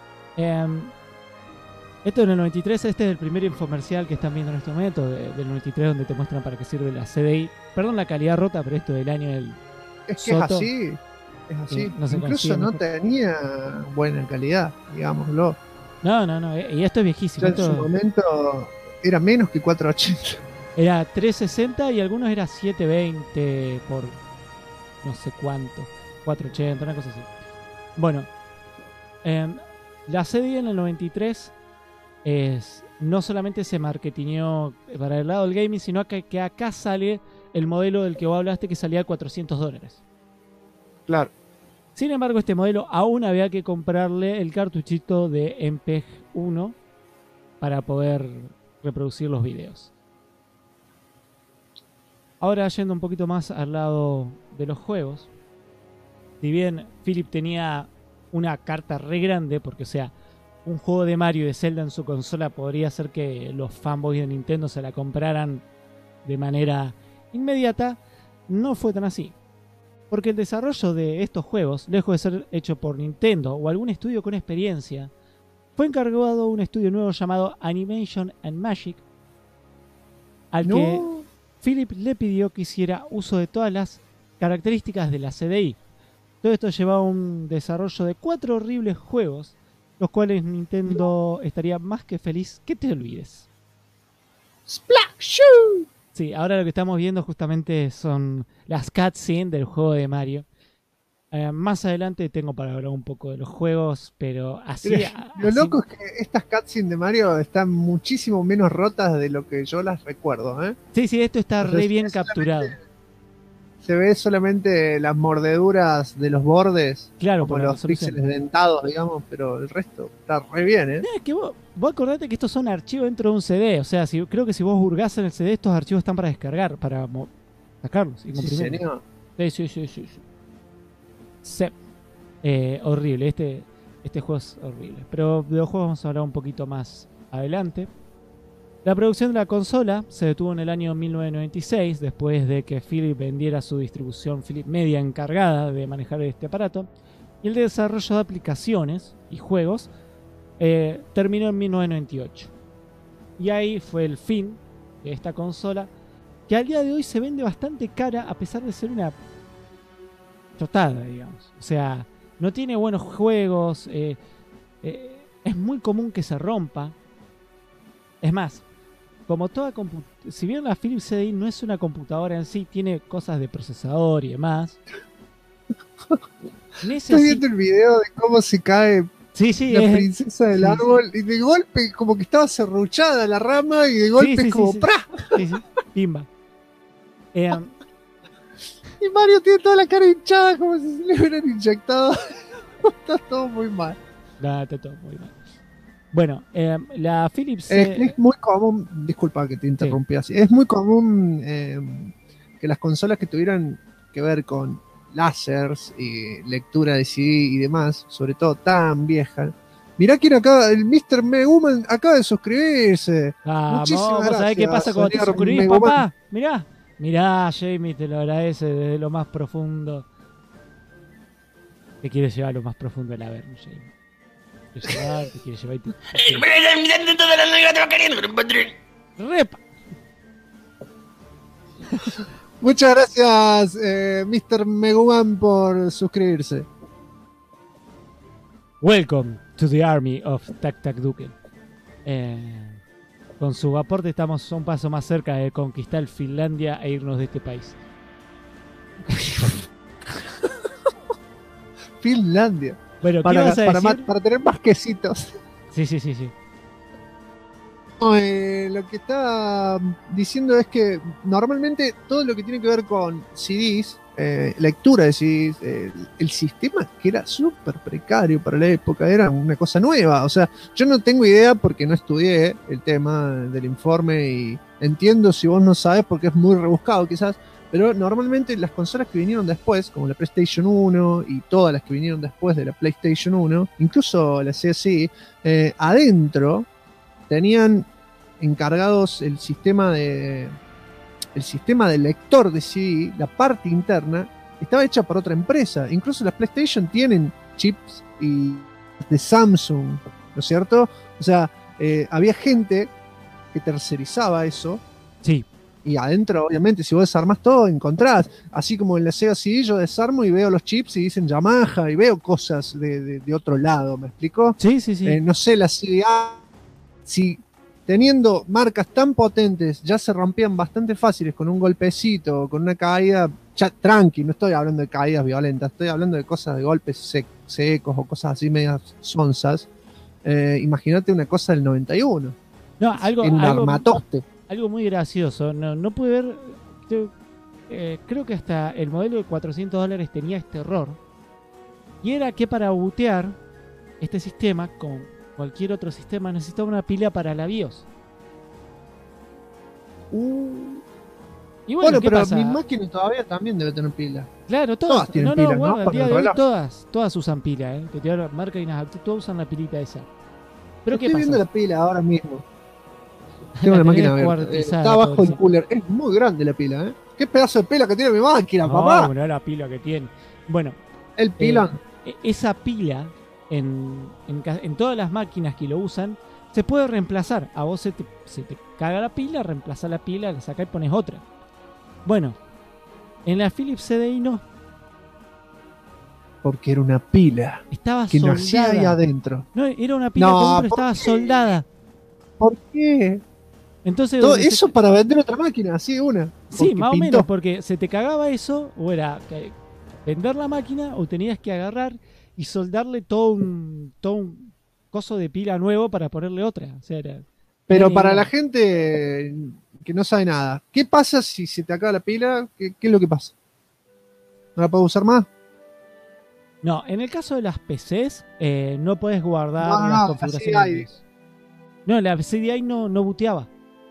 C: Esto en el 93, este es el primer infomercial que están viendo en este momento, del 93, donde te muestran para qué sirve la CDI. Perdón la calidad rota, pero esto del año del...
B: Es que
C: Soto.
B: es así.
C: No se
B: Incluso
C: consigue
B: no
C: mejor.
B: tenía buena calidad, digámoslo.
C: No, y esto es viejísimo.
B: Ya en su
C: Esto
B: momento era menos que 480.
C: era 360 y algunos era 720 por no sé cuánto, 480, una cosa así. Bueno, la CDI en el 93 no solamente se marketineó para el lado del gaming, sino que acá sale el modelo del que vos hablaste, que salía a $400.
B: Claro.
C: Sin embargo, este modelo aún había que comprarle el cartuchito de MPEG-1 para poder reproducir los videos. Ahora, yendo un poquito más al lado de los juegos, si bien Philip tenía una carta re grande, porque o sea, un juego de Mario y de Zelda en su consola podría hacer que los fanboys de Nintendo se la compraran de manera inmediata, no fue tan así. Porque el desarrollo de estos juegos, lejos de ser hecho por Nintendo o algún estudio con experiencia, fue encargado un estudio nuevo llamado Animation and Magic, al que Philip le pidió que hiciera uso de todas las características de la CDI. Todo esto llevaba a un desarrollo de 4 horribles juegos, los cuales Nintendo estaría más que feliz que te olvides.
B: ¡Splash!
C: Sí, ahora lo que estamos viendo justamente son las cutscenes del juego de Mario. Más adelante tengo para hablar un poco de los juegos, pero así...
B: Lo
C: así-
B: loco es que estas cutscenes de Mario están muchísimo menos rotas de lo que yo las recuerdo, ¿eh?
C: Sí, esto está
B: O sea,
C: re bien
B: es solamente-
C: capturado.
B: Se ve solamente las mordeduras de los bordes,
C: Claro,
B: como
C: por la
B: los
C: resolución.
B: píxeles dentados, digamos, pero el resto está re bien, ¿eh?
C: Es que vos acordate que estos son archivos dentro de un CD. O sea, creo que si vos hurgás en el CD, estos archivos están para descargar, para sacarlos y
B: Sí,
C: comprimirlos.
B: señor.
C: Sí. Sí. Horrible. Este juego es horrible. Pero de los juegos vamos a hablar un poquito más adelante. La producción de la consola se detuvo en el año 1996, después de que Philip vendiera su distribución Philip Media encargada de manejar este aparato. Y el desarrollo de aplicaciones y juegos terminó en 1998. Y ahí fue el fin de esta consola, que al día de hoy se vende bastante cara a pesar de ser una chotada, digamos. O sea, no tiene buenos juegos, es muy común que se rompa. Es más, como toda si bien la Philips CDI no es una computadora en sí, tiene cosas de procesador y demás.
B: Estoy viendo el video de cómo se cae
C: Sí,
B: la
C: es-
B: princesa del
C: sí,
B: árbol y de golpe como que estaba serruchada la rama y de golpe
C: sí,
B: es como
C: sí.
B: ¡pra!
C: sí, pimba.
B: Y Mario tiene toda la cara hinchada como si se le hubieran inyectado. Está todo muy mal.
C: Nada, está todo muy mal. Bueno, la Philips...
B: Es muy común, disculpa que te interrumpí así, es muy común que las consolas que tuvieran que ver con láseres y lectura de CD y demás, sobre todo tan viejas. Mirá quién acaba, el Mr. Meguman acaba de suscribirse. Muchísimas
C: vamos a ver qué
B: gracias,
C: pasa cuando te
B: señor
C: suscribís,
B: Meguman.
C: papá. Mirá, Jamie, te lo agradece desde lo más profundo. Te quiere llevar a lo más profundo del Averno, Jamie. Te quiere llevar y te... ¡Repa!
B: Muchas gracias, Mr. Meguman, por suscribirse.
C: Welcome to the army of Tak Tak Duken. Con su aporte estamos un paso más cerca de conquistar Finlandia e irnos de este país.
B: Finlandia.
C: Bueno, ¿qué
B: Para,
C: vas a decir?
B: para tener más quesitos.
C: Sí.
B: No, lo que está diciendo es que normalmente todo lo que tiene que ver con CDs, lectura de CDs, el sistema que era súper precario para la época, era una cosa nueva. O sea, yo no tengo idea porque no estudié el tema del informe y entiendo si vos no sabes porque es muy rebuscado quizás, pero normalmente las consolas que vinieron después, como la PlayStation 1 y todas las que vinieron después de la PlayStation 1, incluso la CSI, adentro tenían encargados el sistema del lector de CD, la parte interna, estaba hecha por otra empresa. Incluso las PlayStation tienen chips de Samsung, ¿no es cierto? O sea, había gente que tercerizaba eso.
C: Sí.
B: Y adentro, obviamente, si vos desarmás todo, encontrás. Así como en la Sega CD, yo desarmo y veo los chips y dicen Yamaha y veo cosas de otro lado, ¿me explico?
C: Sí.
B: No sé, la CDA, si teniendo marcas tan potentes ya se rompían bastante fáciles con un golpecito, con una caída, ya tranqui, no estoy hablando de caídas violentas, estoy hablando de cosas de golpes secos o cosas así medias sonzas. Imagínate una cosa del 91.
C: No, algo
B: armatoste.
C: Algo muy gracioso. No pude ver. Creo que hasta el modelo de $400 tenía este error. Y era que para bootear este sistema, con cualquier otro sistema, necesitaba una pila para la BIOS. Y
B: Bueno,
C: ¿qué
B: pero
C: pasa?
B: mi máquina todavía también debe tener pila.
C: Claro,
B: Todas tienen pilas, ¿no?
C: al
B: Para
C: día
B: el
C: de hoy
B: reloj.
C: todas usan pila, que te da marca y nada, todas usan la pilita esa. Pero ¿qué
B: Estoy
C: pasa?
B: viendo la pila ahora mismo. Tengo la
C: tenés
B: máquina abierta.
C: descuartizada,
B: Está abajo el
C: pobrecito.
B: cooler. Es muy grande la pila, ¿eh? qué pedazo de pila que tiene mi máquina,
C: No,
B: papá.
C: mirá la pila que tiene. Bueno,
B: El pilón.
C: esa pila en todas las máquinas que lo usan se puede reemplazar. A vos se te caga la pila, reemplazás la pila, la sacás y pones otra. Bueno, en la Philips CDI no.
B: Porque era una pila
C: Estaba
B: que
C: soldada.
B: nacía ahí adentro.
C: No, era una pila
B: No,
C: común, pero
B: ¿por
C: estaba
B: qué?
C: soldada.
B: ¿Por qué?
C: Entonces,
B: Todo
C: donde se-
B: eso para vender otra máquina, así una.
C: Sí,
B: Porque
C: más o
B: pintó.
C: menos, porque se te cagaba eso, o era que vender la máquina, o tenías que agarrar y soldarle todo un coso de pila nuevo para ponerle otra. O sea, era...
B: Pero
C: Ni
B: para
C: idea.
B: la gente que no sabe nada, ¿qué pasa si se te acaba la pila? ¿Qué es lo que pasa? ¿No la puedo usar más?
C: No, en el caso de las PCs, no puedes guardar
B: No,
C: las
B: la
C: configuraciones.
B: CDI.
C: No, la CDI no buteaba.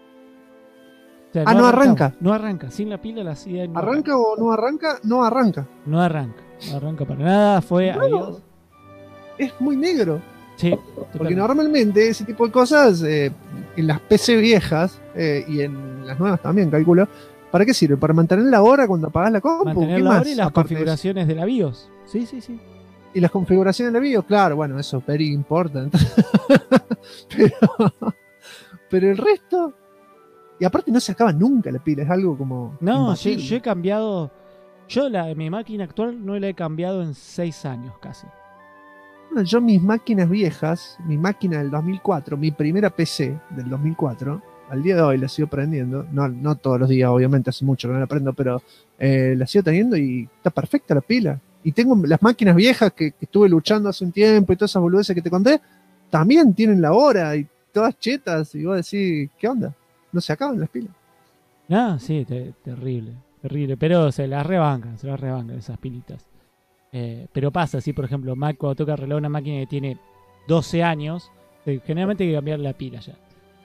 C: O sea,
B: Ah, no
C: arrancaba.
B: arranca.
C: No arranca. Sin la pila la CDI no
B: ¿Arranca o no arranca? No arranca.
C: No arranca. No arranca para nada. Fue
B: Bueno,
C: adiós.
B: Es muy negro.
C: Sí,
B: Porque
C: totalmente.
B: normalmente ese tipo de cosas, en las PC viejas y en las nuevas también, calculo, ¿para qué sirve? ¿Para mantener la hora cuando apagas la compu?
C: Mantener
B: ¿Qué
C: la
B: más?
C: hora y las
B: aparte de eso?
C: configuraciones de la BIOS. Sí, sí, sí.
B: Y las configuraciones de BIOS, claro, bueno, eso es very important. pero, pero el resto. Y aparte no se acaba nunca la pila, es algo como.
C: No,
B: imbatible.
C: yo he cambiado. Mi máquina actual no la he cambiado en 6 años casi.
B: Bueno, yo mis máquinas viejas, mi máquina del 2004, mi primera PC del 2004, al día de hoy la sigo prendiendo. No todos los días, obviamente, hace mucho que no la prendo, pero la sigo teniendo y está perfecta la pila. Y tengo las máquinas viejas que estuve luchando hace un tiempo y todas esas boludeces que te conté, también tienen la hora y todas chetas. Y vos decís, ¿qué onda? No se acaban las pilas.
C: No, sí, terrible. Terrible. Pero se las rebancan esas pilitas. Pero pasa, si por ejemplo Mac cuando toca arreglar una máquina que tiene 12 años, generalmente hay que cambiar la pila ya.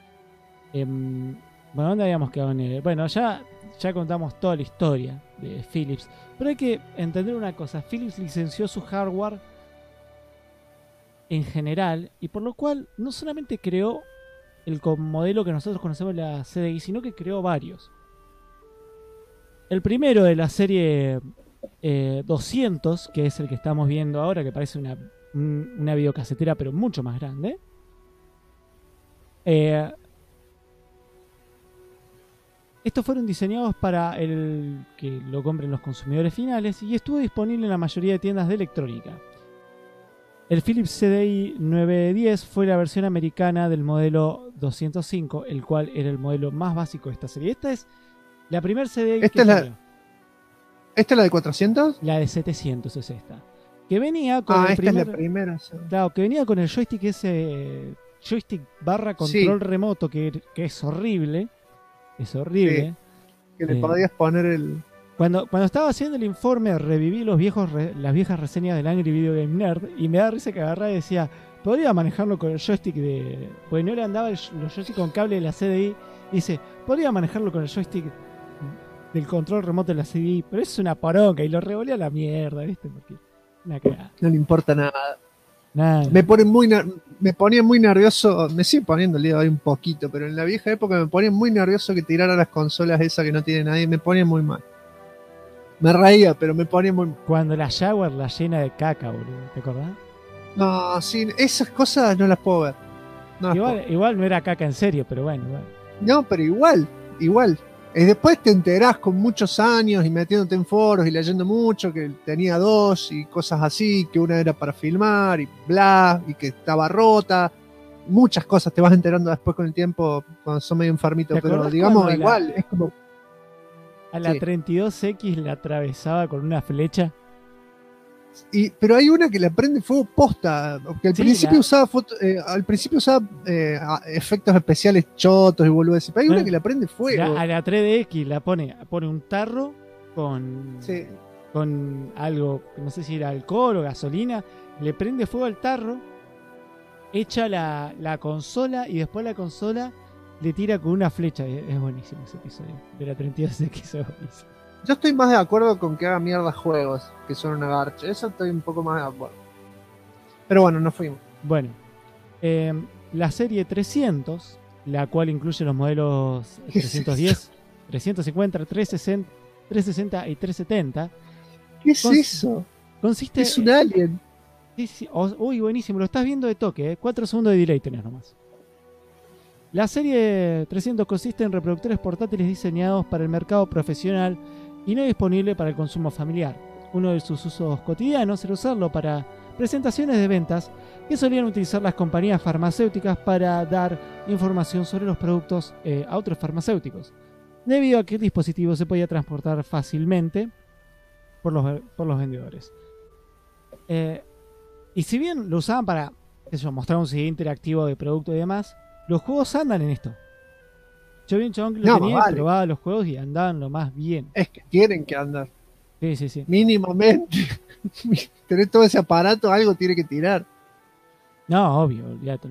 C: Bueno, ¿dónde habíamos quedado en el? Bueno, ya contamos toda la historia de Philips. Pero hay que entender una cosa. Philips licenció su hardware en general y por lo cual no solamente creó el modelo que nosotros conocemos la CDI, sino que creó varios. El primero de la serie 200, que es el que estamos viendo ahora, que parece una videocasetera pero mucho más grande. Estos fueron diseñados para el que lo compren los consumidores finales y estuvo disponible en la mayoría de tiendas de electrónica. El Philips CDI 910 fue la versión americana del modelo 205, el cual era el modelo más básico de esta serie. Esta es la primer CDI
B: ¿Esta
C: que
B: es la-
C: salió.
B: ¿Esta es la de 400?
C: La de 700 es esta. Que venía con
B: Ah,
C: el
B: esta es la
C: primer...
B: primera. Sí.
C: Claro, que venía con el joystick ese... Joystick barra control remoto que es horrible. Es horrible.
B: Que le podías poner el.
C: Cuando estaba haciendo el informe, reviví las viejas reseñas del Angry Video Game Nerd y me da risa que agarraba y decía, podría manejarlo con el joystick de... Pues no le andaba los joysticks con cable de la CDI. Y dice, podría manejarlo con el joystick del control remoto de la CDI, pero es una poronga y lo revolea a la mierda, ¿viste? Porque una cagada.
B: No le importa nada.
C: Nada.
B: Me ponía muy nervioso, me sigue poniendo el día de hoy un poquito, pero en la vieja época me ponía muy nervioso que tirara las consolas esas que no tiene nadie, me ponía muy mal. Me reía, pero me ponía muy mal.
C: Cuando la Jaguar la llena de caca, boludo, ¿te acordás?
B: No, sí, esas cosas no las puedo ver. No, las puedo ver.
C: Igual no era caca en serio, pero bueno.
B: No, pero igual. Después te enterás con muchos años y metiéndote en foros y leyendo mucho que tenía dos y cosas así, que una era para filmar y bla, y que estaba rota. Muchas cosas te vas enterando después con el tiempo cuando sos medio enfermito,
C: ¿Te
B: pero
C: acordás
B: digamos
C: cuando
B: igual, es como...
C: A la
B: Sí.
C: 32X la atravesaba con una flecha.
B: Pero hay una que le prende fuego posta, que al
C: Sí,
B: principio usaba efectos especiales chotos y boludeces, pero hay una que le prende fuego.
C: A la 3DX la pone un tarro con,
B: Sí.
C: con algo, no sé si era alcohol o gasolina, le prende fuego al tarro, echa la consola y después la consola le tira con una flecha. Es buenísimo ese episodio de la 32X. Es buenísimo.
B: Yo estoy más de acuerdo con que haga mierda juegos, que son una garcha. Eso estoy un poco más de acuerdo. Pero bueno, nos fuimos.
C: Bueno, la serie 300, la cual incluye los modelos 310, 350, 360, 360 y 370.
B: ¿Qué es eso?
C: Consiste
B: Es un alien.
C: Sí. Uy, buenísimo, lo estás viendo de toque, 4 segundos de delay tenés nomás. La serie 300 consiste en reproductores portátiles diseñados para el mercado profesional y no disponible para el consumo familiar. Uno de sus usos cotidianos era usarlo para presentaciones de ventas que solían utilizar las compañías farmacéuticas para dar información sobre los productos a otros farmacéuticos, debido a que el dispositivo se podía transportar fácilmente por los vendedores. Y si bien lo usaban para mostrar un CD interactivo de producto y demás, los juegos andan en esto. Yo vi un chabón que lo tenía y probaba los juegos y andaban lo más bien.
B: Es que tienen que andar.
C: Sí.
B: Mínimamente. Tener todo ese aparato, algo tiene que tirar.
C: No, obvio, olvídate.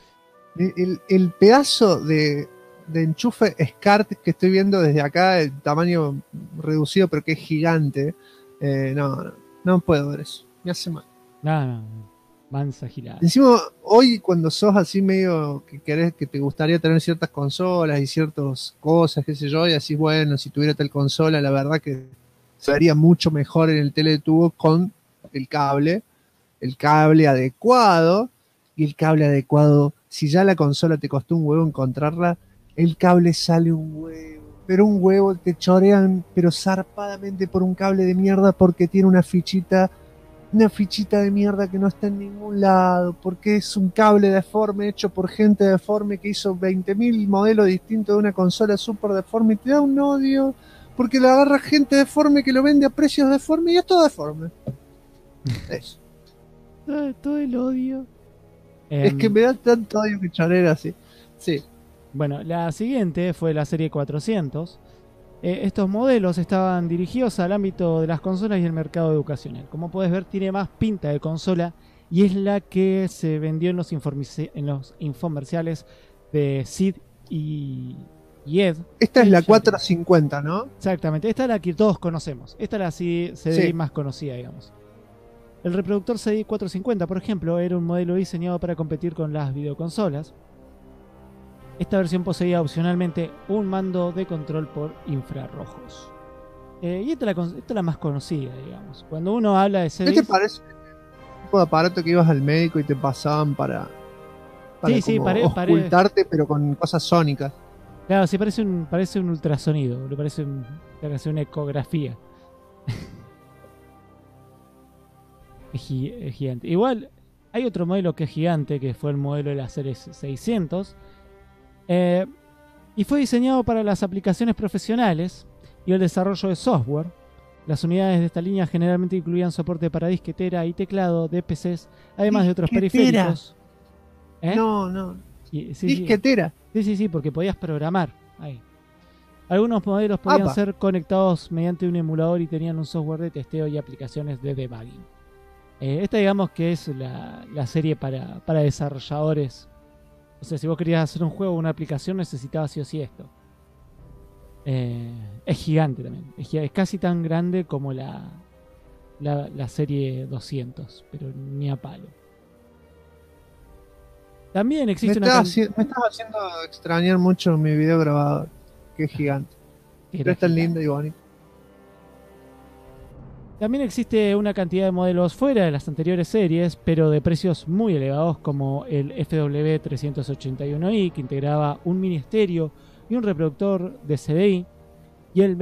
B: El pedazo de enchufe SCART que estoy viendo desde acá, el tamaño reducido, pero que es gigante. No puedo ver eso. Me hace mal.
C: No. Mansa girada.
B: Encima, hoy cuando sos así medio que querés, que te gustaría tener ciertas consolas y ciertas cosas, qué sé yo, y así, bueno, si tuviera tal consola, la verdad que se vería mucho mejor en el teletubo con el cable adecuado, y el cable adecuado, si ya la consola te costó un huevo encontrarla, el cable sale un huevo, pero un huevo te chorean, pero zarpadamente por un cable de mierda porque tiene una fichita de mierda que no está en ningún lado, porque es un cable deforme hecho por gente deforme que hizo 20.000 modelos distintos de una consola super deforme y te da un odio, porque le agarra gente deforme que lo vende a precios deformes y es todo deforme. Eso.
C: Todo el odio.
B: Es que me da tanto odio que chorera así. Sí.
C: Bueno, la siguiente fue la serie 400. Estos modelos estaban dirigidos al ámbito de las consolas y el mercado educacional. Como puedes ver, tiene más pinta de consola y es la que se vendió en los infomerciales de Sid y Ed.
B: Esta es la 450, ¿no?
C: Exactamente, esta es la que todos conocemos. Esta es la CDI más conocida, digamos. El reproductor CDI 450, por ejemplo, era un modelo diseñado para competir con las videoconsolas. Esta versión poseía opcionalmente un mando de control por infrarrojos. Y esta es la más conocida, digamos. Cuando uno habla de CDI...
B: ¿Qué te parece el tipo de aparato que ibas al médico y te pasaban para ocultarte, pero con cosas sónicas?
C: Claro, sí, parece un ultrasonido, parece una ecografía. Es gigante. Igual, hay otro modelo que es gigante, que fue el modelo de la serie 600, y fue diseñado para las aplicaciones profesionales y el desarrollo de software. Las unidades de esta línea generalmente incluían soporte para disquetera y teclado de PCs, además de otros periféricos.
B: No.
C: Disquetera. Sí, porque podías programar ahí. Algunos modelos podían ser conectados mediante un emulador y tenían un software de testeo y aplicaciones de debugging. Esta digamos que es la serie para desarrolladores. O sea, si vos querías hacer un juego o una aplicación necesitabas sí o sí esto. Es gigante también. Es casi tan grande como la serie 200, pero ni a palo. También existe
B: me estaba haciendo extrañar mucho mi video grabador, que es gigante. Pero es tan lindo y bonito.
C: También existe una cantidad de modelos fuera de las anteriores series, pero de precios muy elevados, como el FW381i, que integraba un mini estéreo y un reproductor de CDI, y el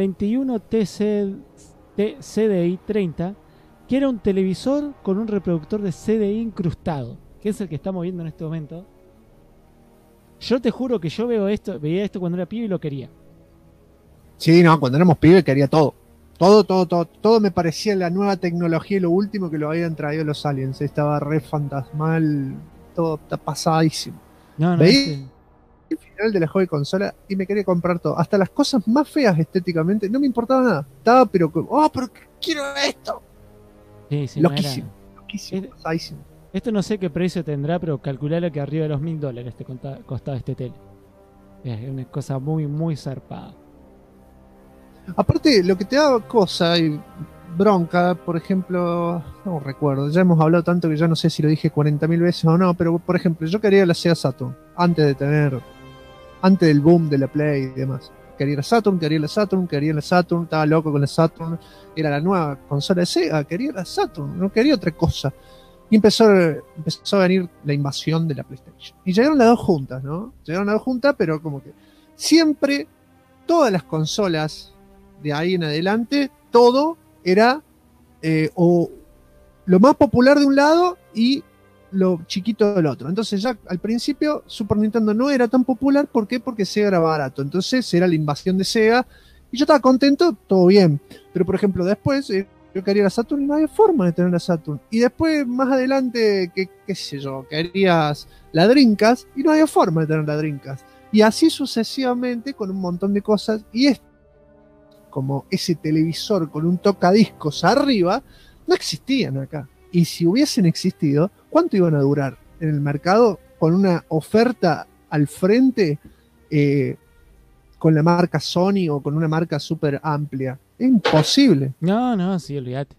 C: 21TCDI 30, que era un televisor con un reproductor de CDI incrustado, que es el que estamos viendo en este momento. Yo te juro que yo veía esto cuando era pibe y lo quería.
B: Sí, no, cuando éramos pibes quería todo. Todo me parecía la nueva tecnología y lo último que lo habían traído los aliens. Estaba re fantasmal, todo está pasadísimo. Veí el final de la joven consola y me quería comprar todo. Hasta las cosas más feas estéticamente, no me importaba nada. Estaba, pero quiero esto.
C: Sí,
B: loquísimo, pasadísimo.
C: Esto no sé qué precio tendrá, pero calculalo que arriba de los $1,000 te costaba este tele. Es una cosa muy, muy zarpada.
B: Aparte, lo que te da cosa y bronca, por ejemplo, no recuerdo, ya hemos hablado tanto que ya no sé si lo dije 40.000 veces o no, pero por ejemplo, yo quería la Sega Saturn antes del boom de la Play y demás. quería la Saturn, estaba loco con la Saturn, era la nueva consola de Sega, quería la Saturn, no quería otra cosa. Y empezó a venir la invasión de la PlayStation. Y llegaron las dos juntas, ¿no? Pero como que siempre, todas las consolas de ahí en adelante, todo era o lo más popular de un lado y lo chiquito del otro. Entonces ya al principio Super Nintendo no era tan popular. ¿Por qué? Porque Sega era barato. Entonces era la invasión de Sega y yo estaba contento, todo bien. Pero por ejemplo después yo quería la Saturn y no había forma de tener la Saturn. Y después más adelante, qué sé yo, querías la Dreamcast y no había forma de tener la Dreamcast. Y así sucesivamente con un montón de cosas. Y es como ese televisor con un tocadiscos arriba, no existían acá. Y si hubiesen existido, ¿cuánto iban a durar en el mercado con una oferta al frente con la marca Sony o con una marca súper amplia? Es imposible.
C: No, sí, olvídate.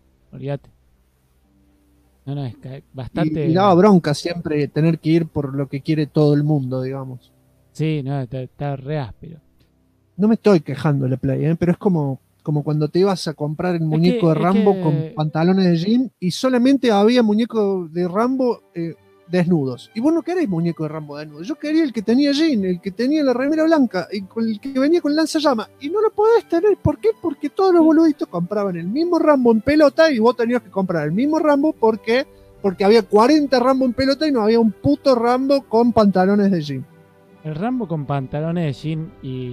C: No, es bastante...
B: Y daba bronca siempre tener que ir por lo que quiere todo el mundo, digamos.
C: Sí, no, está re áspero.
B: No me estoy quejando de la Play, pero es como cuando te ibas a comprar el muñeco de Rambo con pantalones de jean y solamente había muñecos de Rambo desnudos. Y vos no querés muñeco de Rambo desnudo. Yo quería el que tenía jean, el que tenía la remera blanca y con el que venía con lanzallamas. Y no lo podés tener. ¿Por qué? Porque todos los boluditos compraban el mismo Rambo en pelota y vos tenías que comprar el mismo Rambo porque había 40 Rambo en pelota y no había un puto Rambo con pantalones de jean.
C: El Rambo con pantalones de jean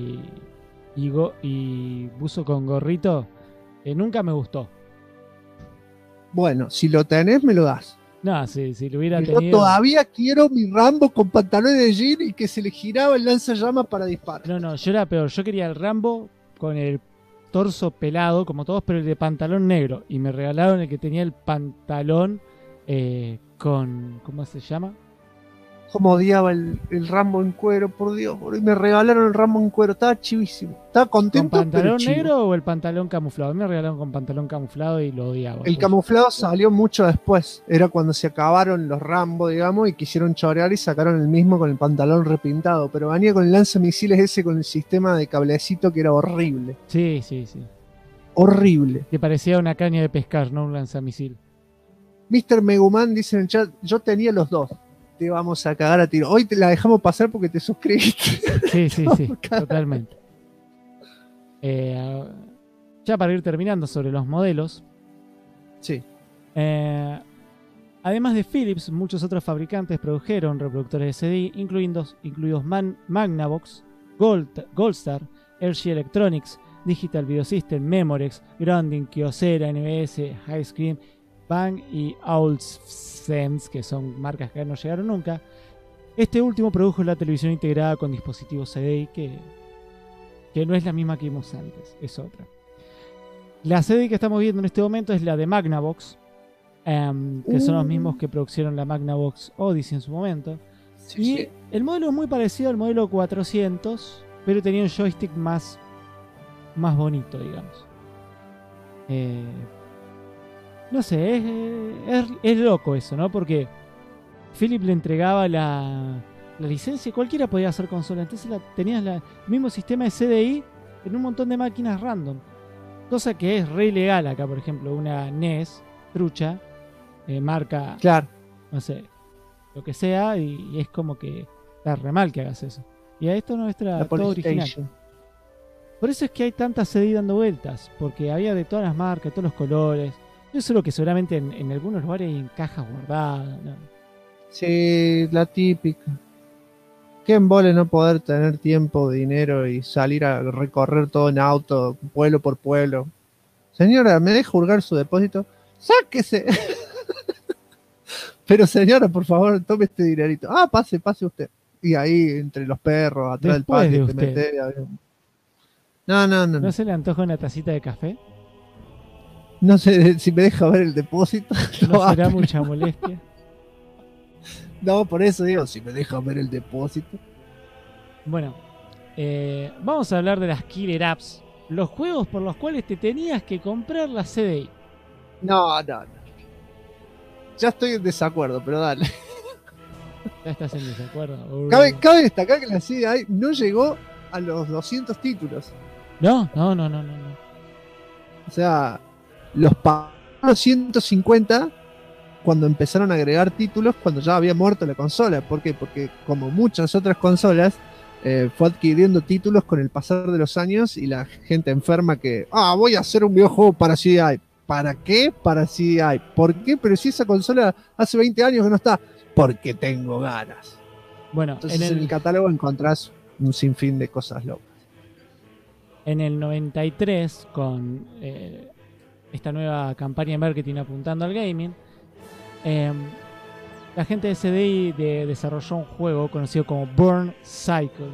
C: y buzo con gorrito nunca me gustó.
B: Bueno, si lo tenés me lo das.
C: No, si lo hubiera
B: Yo
C: tenido...
B: todavía quiero mi Rambo con pantalones de jean y que se le giraba el lanzallamas para disparar.
C: No, yo era peor. Yo quería el Rambo con el torso pelado, como todos, pero el de pantalón negro. Y me regalaron el que tenía el pantalón con... ¿Cómo se llama?
B: Como odiaba el Rambo en cuero, por Dios. Y me regalaron el Rambo en cuero. Estaba chivísimo. Estaba contento.
C: ¿Con pantalón
B: pero
C: negro o el pantalón camuflado? Me regalaron con pantalón camuflado y lo odiaba.
B: El camuflado salió mucho después. Era cuando se acabaron los Rambo, digamos, y quisieron chorear y sacaron el mismo con el pantalón repintado. Pero venía con el lanzamisiles ese con el sistema de cablecito que era horrible.
C: Sí.
B: Horrible.
C: Que parecía una caña de pescar, no un lanzamisil.
B: Mr. Meguman dice en el chat, yo tenía los dos. Te vamos a cagar a tiro. Hoy te la dejamos pasar porque te suscribiste.
C: Sí, totalmente. Ya para ir terminando sobre los modelos.
B: Sí.
C: Además de Philips, muchos otros fabricantes produjeron reproductores de CD, incluidos Magnavox, Goldstar, LG Electronics, Digital Video System, Memorex, Grundig, Kyocera, NBS, Highscreen, Bang y Owlsense, que son marcas que no llegaron nunca. Este último produjo la televisión integrada con dispositivos CD que no es la misma que vimos antes, es otra. La CD que estamos viendo en este momento es la de Magnavox, que son los mismos que produjeron la Magnavox Odyssey en su momento. Sí. El modelo es muy parecido al modelo 400, pero tenía un joystick más bonito, digamos. No sé, es loco eso, ¿no? Porque Philip le entregaba la licencia y cualquiera podía hacer consola. Entonces tenías el mismo sistema de CDI en un montón de máquinas random. Cosa que es re ilegal acá, por ejemplo, una NES trucha, marca,
B: claro,
C: no sé, lo que sea, y es como que está re mal que hagas eso. Y a esto no es todo original. Por eso es que hay tantas CD dando vueltas, porque había de todas las marcas, de todos los colores. Eso es lo que seguramente en algunos lugares hay en cajas guardadas, ¿no?
B: Sí, la típica. Qué embole no poder tener tiempo, dinero y salir a recorrer todo en auto, pueblo por pueblo. Señora, ¿me deja hurgar su depósito? ¡Sáquese! Pero señora, por favor, tome este dinerito. Ah, pase usted. Y ahí, entre los perros, atrás del patio, te metés. No.
C: ¿No se le antoja una tacita de café?
B: No sé si me deja ver el depósito.
C: No será mucha molestia.
B: No, por eso digo, si me deja ver el depósito.
C: Bueno, vamos a hablar de las Killer Apps. Los juegos por los cuales te tenías que comprar la CDI.
B: No. Ya estoy en desacuerdo, pero dale.
C: Ya estás en desacuerdo.
B: Cabe destacar que la CDI no llegó a los 200 títulos.
C: No.
B: O sea, los pagaron los 150 cuando empezaron a agregar títulos cuando ya había muerto la consola. ¿Por qué? Porque como muchas otras consolas, fue adquiriendo títulos con el pasar de los años y la gente enferma que, voy a hacer un videojuego para CDI. ¿Para qué? Para CDI. ¿Por qué? Pero si esa consola hace 20 años que no está. Porque tengo ganas.
C: Bueno,
B: Entonces en el catálogo encontrás un sinfín de cosas locas.
C: En el 93, con esta nueva campaña de marketing apuntando al gaming, la gente de CDI desarrolló un juego conocido como Burn Cycle,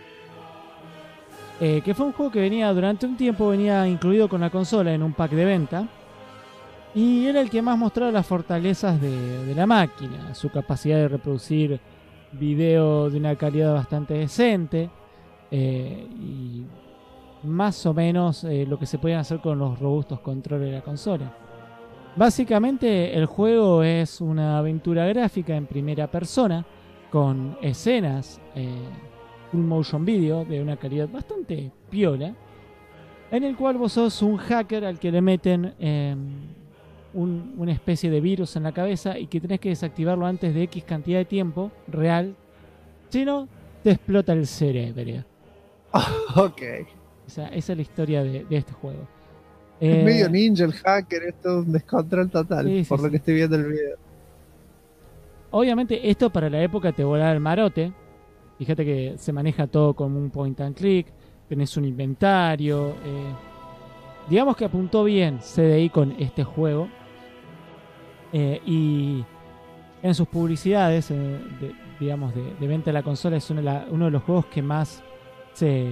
C: que fue un juego que durante un tiempo venía incluido con la consola en un pack de venta, y era el que más mostraba las fortalezas de la máquina, su capacidad de reproducir video de una calidad bastante decente, y más o menos lo que se podían hacer con los robustos controles de la consola. Básicamente el juego es una aventura gráfica en primera persona con escenas full motion video de una calidad bastante piola, en el cual vos sos un hacker al que le meten una especie de virus en la cabeza y que tenés que desactivarlo antes de X cantidad de tiempo real, si no te explota el cerebro.
B: Ok.
C: Esa es la historia de este juego.
B: Es medio ninja el hacker, esto es un descontrol total,
C: sí,
B: por
C: sí,
B: lo que estoy viendo el video.
C: Obviamente esto para la época te volaba el marote. Fíjate que se maneja todo como un point and click, tenés un inventario. Digamos que apuntó bien CDI con este juego. Y en sus publicidades, de venta de la consola, es uno de los juegos que más se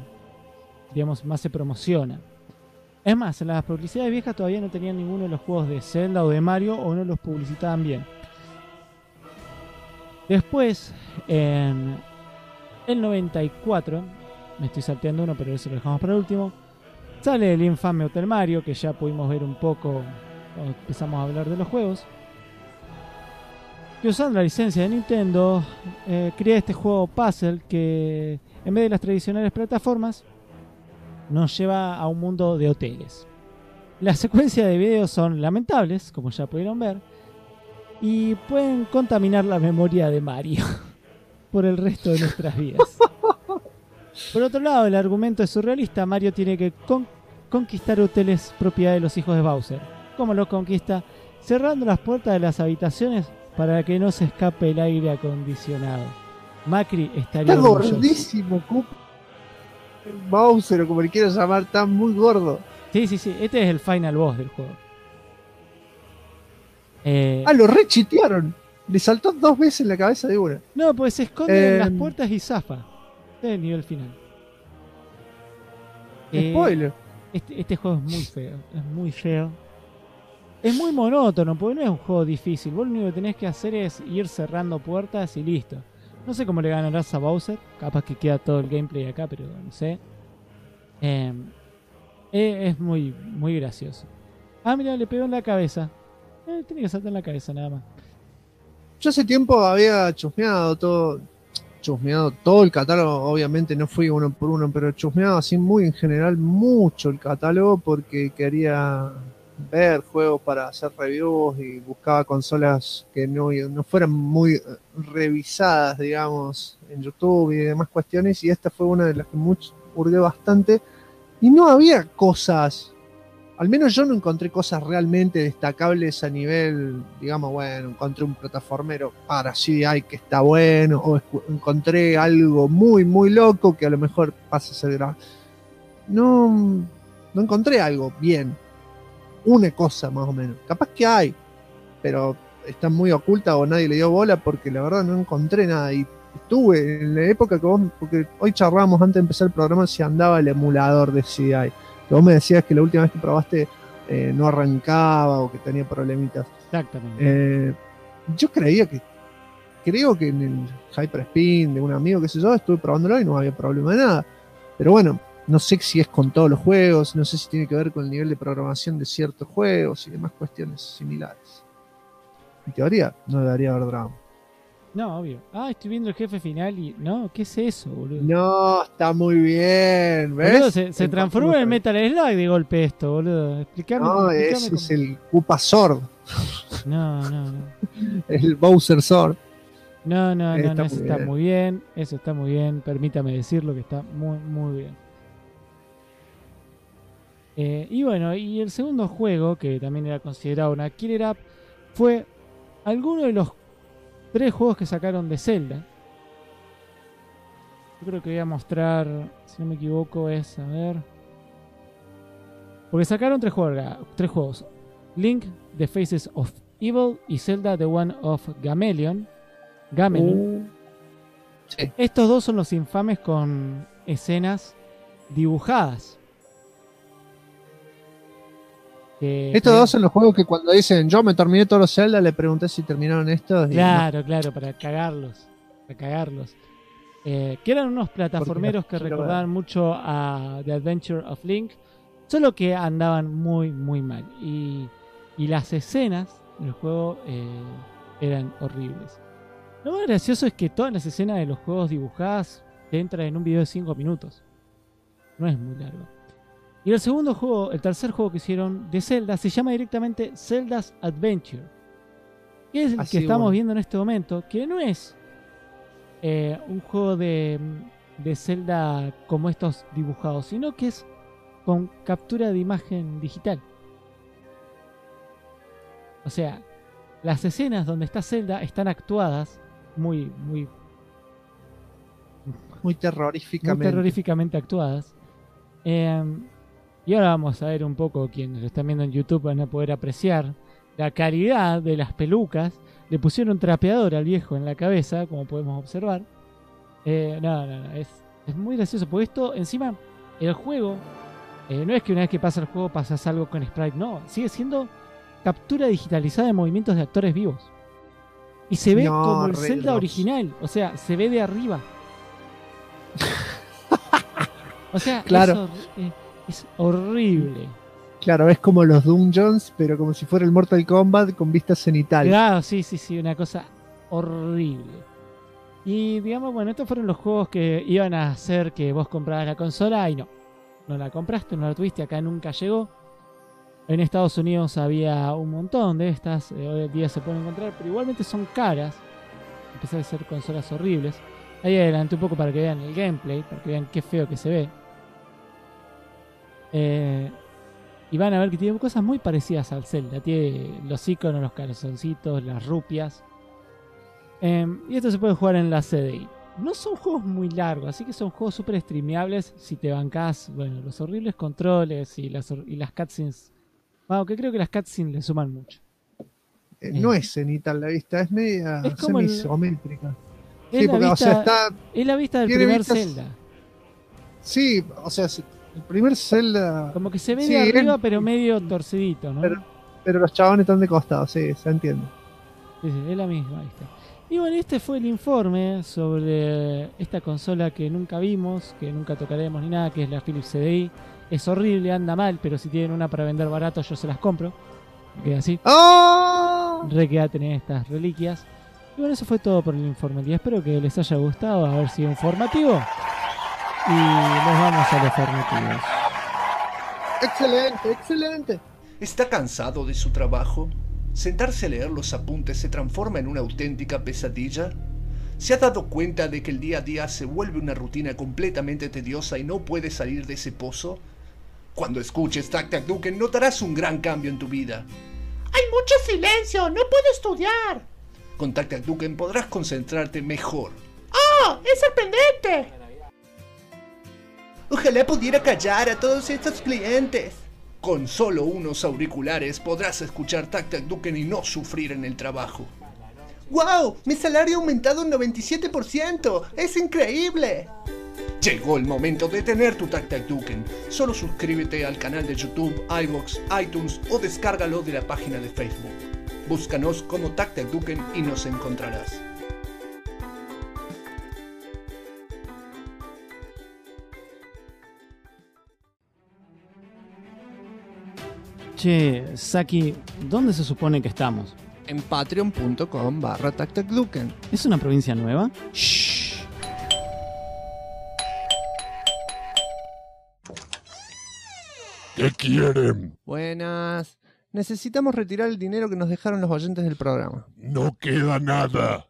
C: promociona. Es más, en las publicidades viejas todavía no tenían ninguno de los juegos de Zelda o de Mario, o no los publicitaban bien. Después, en el 94, me estoy salteando uno, pero eso lo dejamos para el último, sale el infame Hotel Mario, que ya pudimos ver un poco cuando empezamos a hablar de los juegos, que usando la licencia de Nintendo crea este juego puzzle que, en vez de las tradicionales plataformas, nos lleva a un mundo de hoteles. Las secuencias de videos son lamentables, como ya pudieron ver, y pueden contaminar la memoria de Mario por el resto de nuestras vidas. Por otro lado, el argumento es surrealista. Mario tiene que conquistar hoteles propiedad de los hijos de Bowser. ¿Cómo lo conquista? Cerrando las puertas de las habitaciones para que no se escape el aire acondicionado. Macri estaría
B: Está
C: orgulloso.
B: gordísimo, Bowser, o como le quieras llamar, está muy gordo.
C: Sí, este es el final boss del juego.
B: Lo rechitearon. Le saltó 2 veces en la cabeza de una.
C: No, pues se esconde en las puertas y zafa. Este es el nivel final.
B: Spoiler.
C: Este juego es muy feo. Es muy feo. Es muy monótono, porque no es un juego difícil. Vos lo único que tenés que hacer es ir cerrando puertas y listo. No sé cómo le ganarás a Bowser. Capaz que queda todo el gameplay acá, pero no sé. Es muy, muy gracioso. Mira, le pegó en la cabeza. Tiene que saltar en la cabeza nada más.
B: Yo hace tiempo había chusmeado todo el catálogo. Obviamente no fui uno por uno, pero chusmeado así muy en general mucho el catálogo porque quería ver juegos para hacer reviews y buscaba consolas que no fueran muy revisadas, digamos, en YouTube y demás cuestiones, y esta fue una de las que hurgué bastante, y no había cosas, al menos yo no encontré cosas realmente destacables a nivel, digamos, bueno, encontré un plataformero para CDI que está bueno, o encontré algo muy, muy loco que a lo mejor pasa a ser grave. No encontré algo bien. Una cosa más o menos, capaz que hay, pero está muy oculta o nadie le dio bola, porque la verdad no encontré nada. Y estuve en la época que porque hoy charlábamos antes de empezar el programa si andaba el emulador de CDI, que vos me decías que la última vez que probaste no arrancaba o que tenía problemitas.
C: Exactamente.
B: Yo creo que en el Hyperspin de un amigo, qué sé yo, estuve probándolo y no había problema de nada, pero bueno, no sé si es con todos los juegos, no sé si tiene que ver con el nivel de programación de ciertos juegos y demás cuestiones similares. En teoría, no debería haber drama.
C: No, obvio. Ah, estoy viendo el jefe final y... No, ¿qué es eso, boludo?
B: No, está muy bien, ¿ves?
C: Boludo, se transformó en Metal Slug de golpe esto, boludo. Explícame.
B: No, ese es el Koopa Sword,
C: No.
B: el Bowser Sword.
C: No,
B: Está
C: eso
B: muy
C: está
B: bien.
C: muy bien. Eso está muy bien. Permítame decirlo que está muy bien. Y bueno, y el segundo juego, que también era considerado una killer app, fue alguno de los 3 juegos que sacaron de Zelda. Yo creo que voy a mostrar, si no me equivoco, es, a ver... Porque sacaron 3 juegos. Link, The Faces of Evil y Zelda, The One of Gamelon.
B: Sí.
C: Estos 2 son los infames con escenas dibujadas.
B: Estos 2 son los juegos que cuando dicen yo me terminé todos los Zelda, le pregunté si terminaron estos. Y
C: Claro, para cagarlos. Que eran unos plataformeros que
B: quiero
C: recordaban mucho a The Adventure of Link, solo que andaban muy mal. Y las escenas del juego eran horribles. Lo más gracioso es que todas las escenas de los juegos dibujadas te entran en un video de 5 minutos. No es muy largo. Y el tercer juego que hicieron de Zelda se llama directamente Zelda's Adventure, que es el
B: Así,
C: que estamos
B: bueno.
C: viendo en este momento, que no es un juego de Zelda como estos dibujados, sino que es con captura de imagen digital. O sea, las escenas donde está Zelda están actuadas muy terroríficamente actuadas. Y ahora vamos a ver un poco, quienes lo están viendo en YouTube van a poder apreciar la calidad de las pelucas. Le pusieron trapeador al viejo en la cabeza, como podemos observar. Es muy gracioso, porque esto encima, el juego, no es que una vez que pasa el juego pasas algo con sprite, no, sigue siendo captura digitalizada de movimientos de actores vivos. Y se ve como el Zelda original, o sea, se ve de arriba. O sea,
B: Claro.
C: es horrible.
B: Claro, es como los Dungeons, pero como si fuera el Mortal Kombat con vista cenital.
C: Claro, sí, una cosa horrible. Y digamos, bueno, estos fueron los juegos que iban a hacer que vos compraras la consola y no la compraste, no la tuviste, acá nunca llegó. En Estados Unidos había un montón de estas, hoy en día se pueden encontrar, pero igualmente son caras, a pesar de ser consolas horribles. Ahí adelanté un poco para que vean el gameplay, para que vean qué feo que se ve. Y van a ver que tiene cosas muy parecidas al Zelda. Tiene los iconos, los calzoncitos, las rupias. Y esto se puede jugar en la CDI. No son juegos muy largos, así que son juegos súper streameables si te bancás, bueno, los horribles controles y las cutscenes. Bueno, que creo que las cutscenes le suman mucho.
B: No es cenital la vista, es media
C: Es como
B: semi-isométrica.
C: Es
B: Sí,
C: la
B: porque, o sea,
C: vista-
B: está.
C: Es la vista del
B: tiene
C: primer
B: vistas-
C: Zelda.
B: Sí, o sea, el primer Zelda.
C: Como que se ve
B: Sí,
C: de arriba,
B: es-
C: pero medio torcidito, ¿no?
B: Pero los chabones están de costado, sí, se entiende.
C: Sí, es la misma vista. Y bueno, este fue el informe sobre esta consola que nunca vimos, que nunca tocaremos ni nada, que es la Philips CDI. Es horrible, anda mal, pero si tienen una para vender barato yo se las compro. Queda así.
B: ¡Oh!
C: Re que va a tener estas reliquias. Y bueno, eso fue todo por el informe. Y espero que les haya gustado, haber sido informativo. Y nos vamos a los formativos.
B: Excelente, excelente.
I: ¿Está cansado de su trabajo? ¿Sentarse a leer los apuntes se transforma en una auténtica pesadilla? ¿Se ha dado cuenta de que el día a día se vuelve una rutina completamente tediosa y no puede salir de ese pozo? Cuando escuches Tac Tac Duken notarás un gran cambio en tu vida.
D: Hay mucho silencio, no puedo estudiar.
I: Con Tac Tac Duken podrás concentrarte mejor.
D: ¡Oh, es sorprendente!
I: Ojalá pudiera callar a todos estos clientes. Con solo unos auriculares podrás escuchar Tac Tac Duken y no sufrir en el trabajo. ¡Wow! Mi salario ha aumentado un 97%. ¡Es increíble! Llegó el momento de tener tu Tac Tac Duken. Solo suscríbete al canal de YouTube, iVoox, iTunes o descárgalo de la página de Facebook. Búscanos como Tac Tac Duken y nos encontrarás.
J: Che, Saki, ¿dónde se supone que estamos?
B: en patreon.com/tactacduken.
J: ¿Es una provincia nueva?
B: Shh.
K: ¿Qué quieren?
B: Buenas. Necesitamos retirar el dinero que nos dejaron los oyentes del programa.
K: No queda nada.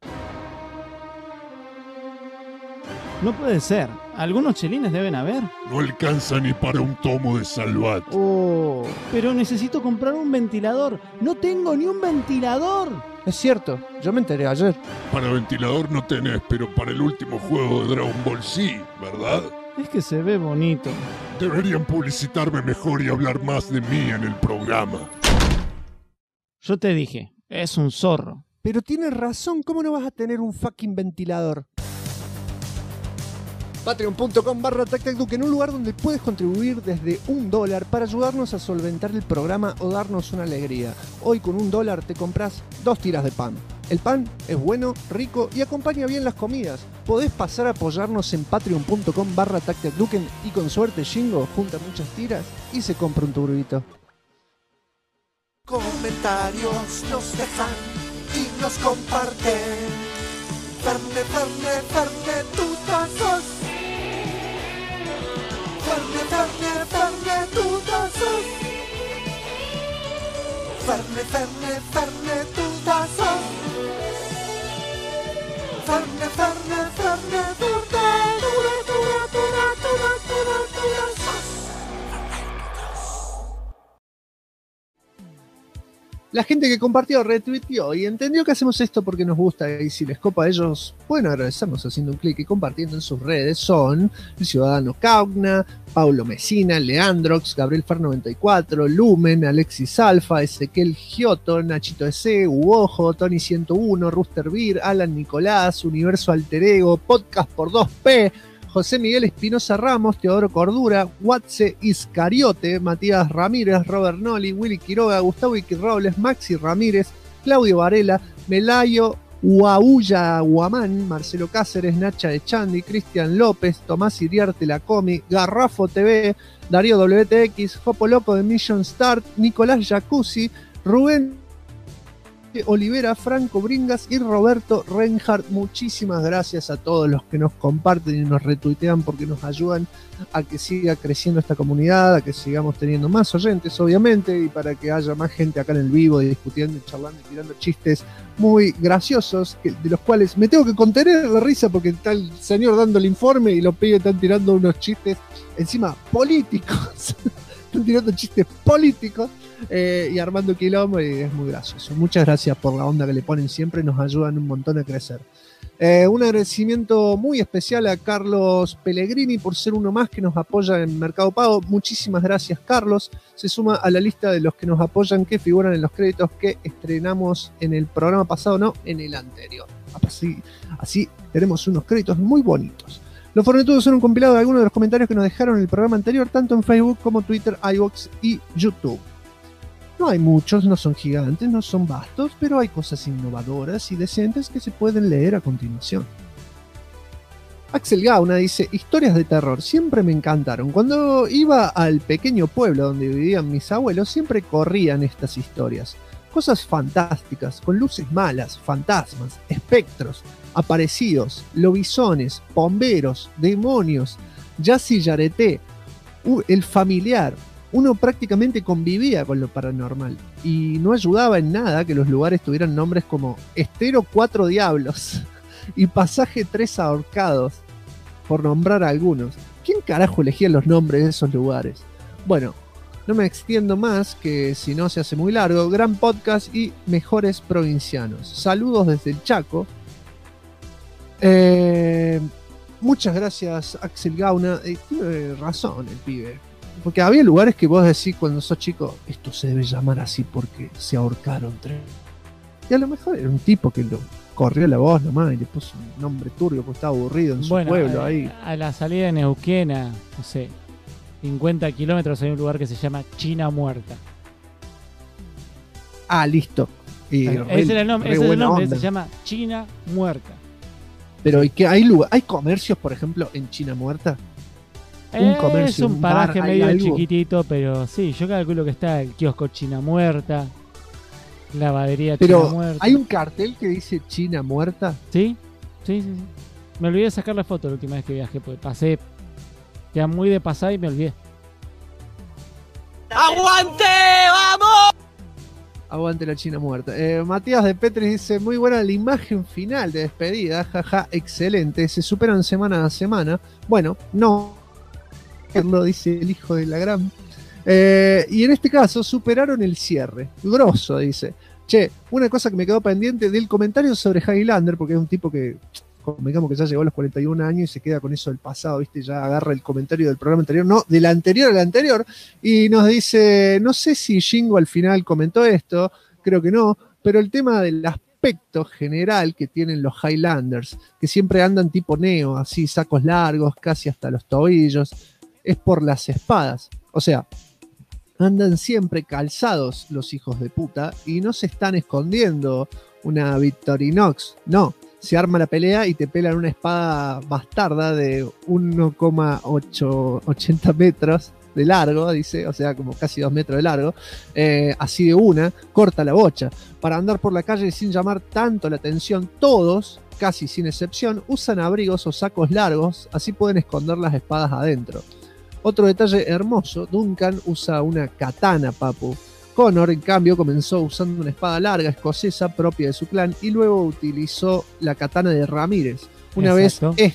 J: No puede ser. Algunos chelines deben haber.
K: No alcanza ni para un tomo de Salvat.
B: Oh,
J: Pero necesito comprar un ventilador. No tengo ni un ventilador.
B: es cierto, yo me enteré ayer.
K: Para ventilador no tenés, pero para el último juego de Dragon Ball sí, ¿verdad?
J: Es que se ve bonito.
K: Deberían publicitarme mejor y hablar más de mí en el programa.
J: Yo te dije, es un zorro.
B: Pero tienes razón, ¿cómo no vas a tener un fucking ventilador? Patreon.com/tactacduken, un lugar donde puedes contribuir desde $1 para ayudarnos a solventar el programa o darnos una alegría. Hoy con $1 te compras 2 tiras de pan. El pan es bueno, rico y acompaña bien las comidas. Podés pasar a apoyarnos en patreon.com/tactacduken y con suerte Shingo junta muchas tiras y se compra un turbito.
A: Comentarios nos dejan y nos comparten. Ferne, Ferne, Ferne, tutazos. Ferne, Ferne, Ferne, tutazos. Ferne, Ferne, Ferne, tutazos. Ferne, Ferne, Ferne,
B: La gente que compartió, retuiteó y entendió que hacemos esto porque nos gusta y si les copa a ellos, pueden agradecernos haciendo un clic y compartiendo en sus redes. Son el Ciudadano Caugna, Paulo Mesina, Leandrox, Gabriel Far 94, Lumen, Alexis Alfa, Ezequiel Giotto, Nachito S, Uojo, Tony 101, Rooster Beer, Alan Nicolás, Universo Alter Ego, Podcast por 2P, José Miguel Espinosa Ramos, Teodoro Cordura, Watse Iscariote, Matías Ramírez, Robert Noli, Willy Quiroga, Gustavo Iqui Robles, Maxi Ramírez, Claudio Varela, Melayo Huaulla Guamán, Marcelo Cáceres, Nacha Echandi, Cristian López, Tomás Iriarte Lacomi, Garrafo TV, Darío WTX, Jopo Loco de Mission Start, Nicolás Jacuzzi, Rubén Olivera, Franco Bringas y Roberto Reinhardt. Muchísimas gracias a todos los que nos comparten y nos retuitean porque nos ayudan a que siga creciendo esta comunidad, a que sigamos teniendo más oyentes obviamente y para que haya más gente acá en el vivo y discutiendo y charlando y tirando chistes muy graciosos de los cuales me tengo que contener la risa porque está el señor dando el informe y los pibes están tirando unos chistes encima políticos están tirando chistes políticos y armando quilombo y es muy gracioso. Muchas gracias por la onda que le ponen siempre, nos ayudan un montón a crecer. Un agradecimiento muy especial a Carlos Pellegrini por ser uno más que nos apoya en Mercado Pago. Muchísimas gracias, Carlos. Se suma a la lista de los que nos apoyan que figuran en los créditos que estrenamos en el programa pasado, no, en el anterior. Así tenemos unos créditos muy bonitos. Los fornetudos son un compilado de algunos de los comentarios que nos dejaron en el programa anterior, tanto en Facebook como Twitter, iVoox y YouTube. No hay muchos, no son gigantes, no son vastos, pero hay cosas innovadoras y decentes que se pueden leer a continuación. Axel Gauna dice, historias de terror, siempre me encantaron. Cuando iba al pequeño pueblo donde vivían mis abuelos, siempre corrían estas historias. Cosas fantásticas, con luces malas, fantasmas, espectros, aparecidos, lobisones, bomberos, demonios, Yassi Yareté, el familiar. Uno prácticamente convivía con lo paranormal y no ayudaba en nada que los lugares tuvieran nombres como Estero 4 Diablos y Pasaje 3 Ahorcados, por nombrar algunos. ¿Quién carajo elegía los nombres de esos lugares? Bueno, no me extiendo más, que si no se hace muy largo. Gran podcast y mejores provincianos. Saludos desde el Chaco. Muchas gracias, Axel Gauna. Tiene razón el pibe. Porque había lugares que vos decís cuando sos chico, esto se debe llamar así porque se ahorcaron 3. Y a lo mejor era un tipo que lo corrió la voz nomás y le puso un nombre turbio porque estaba aburrido en su pueblo ahí.
C: A la salida de Neuquén, no sé, 50 kilómetros hay un lugar que se llama China Muerta.
B: Ah, listo.
C: Ese era el nombre, se llama China Muerta.
B: Pero ¿y qué hay comercios, por ejemplo, en China Muerta? Un comercio,
C: es un paraje
B: bar,
C: medio
B: algo.
C: chiquitito, pero sí, yo calculo que está el kiosco China Muerta. Lavadería
B: Pero
C: China Muerta.
B: hay un cartel que dice China muerta.
C: Sí. Me olvidé de sacar la foto la última vez que viajé, porque pasé ya muy de pasada y me olvidé.
A: ¡Aguante! ¡Vamos!
B: Aguante la China muerta. Matías de Petris dice, muy buena la imagen final de despedida, jaja, excelente, se superan semana a semana. Bueno, no, lo dice el hijo de la gran. Y en este caso superaron el cierre. Grosso, dice. Che, una cosa que me quedó pendiente del comentario sobre Highlander, porque es un tipo que, digamos que ya llegó a los 41 años y se queda con eso del pasado, ¿viste? Ya agarra el comentario del programa anterior, no, del anterior al anterior, y nos dice, no sé si Jingo al final comentó esto, creo que no, pero el tema del aspecto general que tienen los Highlanders, que siempre andan tipo neo, así, sacos largos, casi hasta los tobillos, es por las espadas. O sea, andan siempre calzados los hijos de puta y no se están escondiendo una Victorinox, no. Se arma la pelea y te pelan una espada bastarda de 1,80 metros de largo, dice, o sea, como casi 2 metros de largo, así de una, corta la bocha. Para andar por la calle sin llamar tanto la atención, todos, casi sin excepción, usan abrigos o sacos largos, así pueden esconder las espadas adentro. Otro detalle hermoso, Duncan usa una katana, papu. Connor, en cambio, comenzó usando una espada larga escocesa propia de su clan y luego utilizó la katana de Ramírez. Una
C: Exacto.
B: vez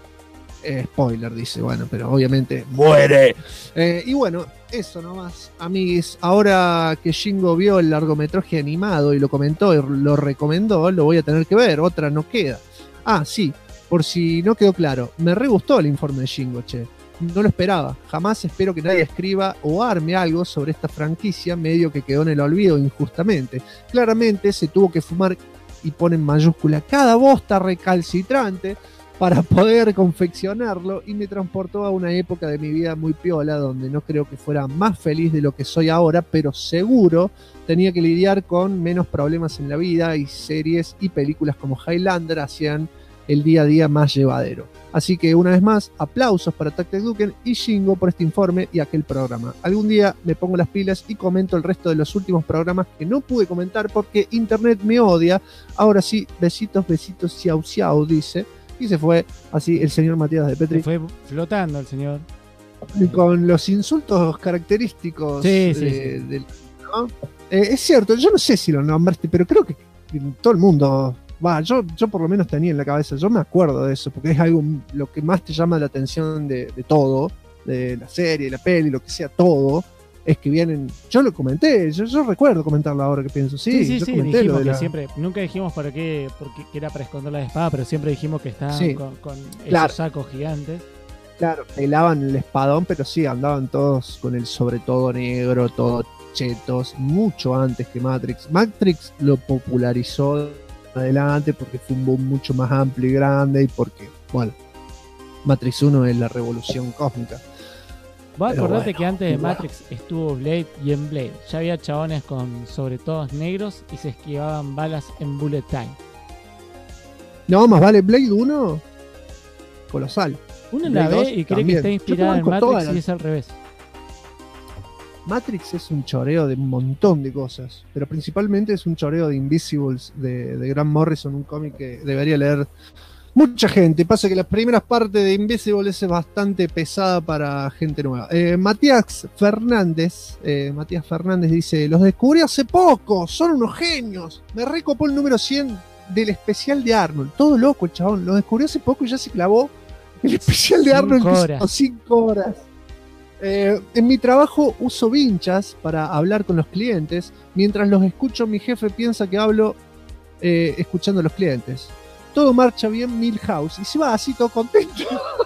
B: spoiler, dice, bueno, pero obviamente muere. Y bueno, eso nomás, amiguis. Ahora que Jingo vio el largometraje animado y lo comentó y lo recomendó, lo voy a tener que ver, otra no queda. Ah, sí, por si no quedó claro, me re gustó el informe de Jingo, che. No lo esperaba, jamás espero que nadie escriba o arme algo sobre esta franquicia medio que quedó en el olvido injustamente. Claramente se tuvo que fumar, y pone en mayúscula, cada bosta recalcitrante para poder confeccionarlo y me transportó a una época de mi vida muy piola donde no creo que fuera más feliz de lo que soy ahora, pero seguro tenía que lidiar con menos problemas en la vida y series y películas como Highlander hacían el día a día más llevadero. Así que una vez más, aplausos para Tactic Duken y Jingo por este informe y aquel programa. Algún día me pongo las pilas y comento el resto de los últimos programas que no pude comentar porque internet me odia. Ahora sí, besitos, besitos, ciao, ciao, dice. Y se fue así el señor Matías de Petri.
C: Se fue flotando el señor.
B: Con los insultos característicos.
C: Sí.
B: ¿no? Es cierto, yo no sé si lo nombraste, pero creo que todo el mundo... yo por lo menos tenía en la cabeza, yo me acuerdo de eso, porque es algo lo que más te llama la atención de todo, de la serie, la peli, lo que sea, todo, es que vienen, yo lo comenté, yo recuerdo comentarlo ahora que pienso, sí, yo comenté
C: dijimos
B: lo de
C: que
B: la...
C: siempre, nunca dijimos para qué, porque era para esconder la espada, pero siempre dijimos que estaban
B: Sí,
C: con
B: claro.
C: esos sacos gigantes.
B: Claro, pelaban el espadón, pero sí, andaban todos con el sobre todo negro, todo chetos, mucho antes que Matrix. Matrix lo popularizó adelante porque fue un boom mucho más amplio y grande y porque, bueno, Matrix 1 es la revolución cósmica.
C: Vos
B: Pero
C: acordate
B: bueno,
C: que antes de
B: igual.
C: Matrix estuvo Blade, y en Blade ya había chabones con sobre todos negros y se esquivaban balas en bullet time.
B: No, más vale Blade 1, colosal.
C: Uno la
B: Blade
C: ve
B: 2
C: y cree
B: también.
C: que está inspirada
B: Yo
C: en
B: te banco
C: Matrix
B: todas
C: y es al revés.
B: Matrix es un choreo de un montón de cosas, pero principalmente es un choreo de Invisibles de Grant Morrison, un cómic que debería leer mucha gente. Pasa que las primeras partes de Invisibles es bastante pesada para gente nueva. Matías Fernández dice, los descubrí hace poco, son unos genios. Me recopó el número 100 del especial de Arnold. Todo loco el chabón, lo descubrió hace poco y ya se clavó el especial de Arnold.
C: 5 horas.
B: 5 horas. En mi trabajo uso vinchas para hablar con los clientes. Mientras los escucho, mi jefe piensa que hablo escuchando a los clientes. Todo marcha bien, Milhouse. Y se va así todo contento.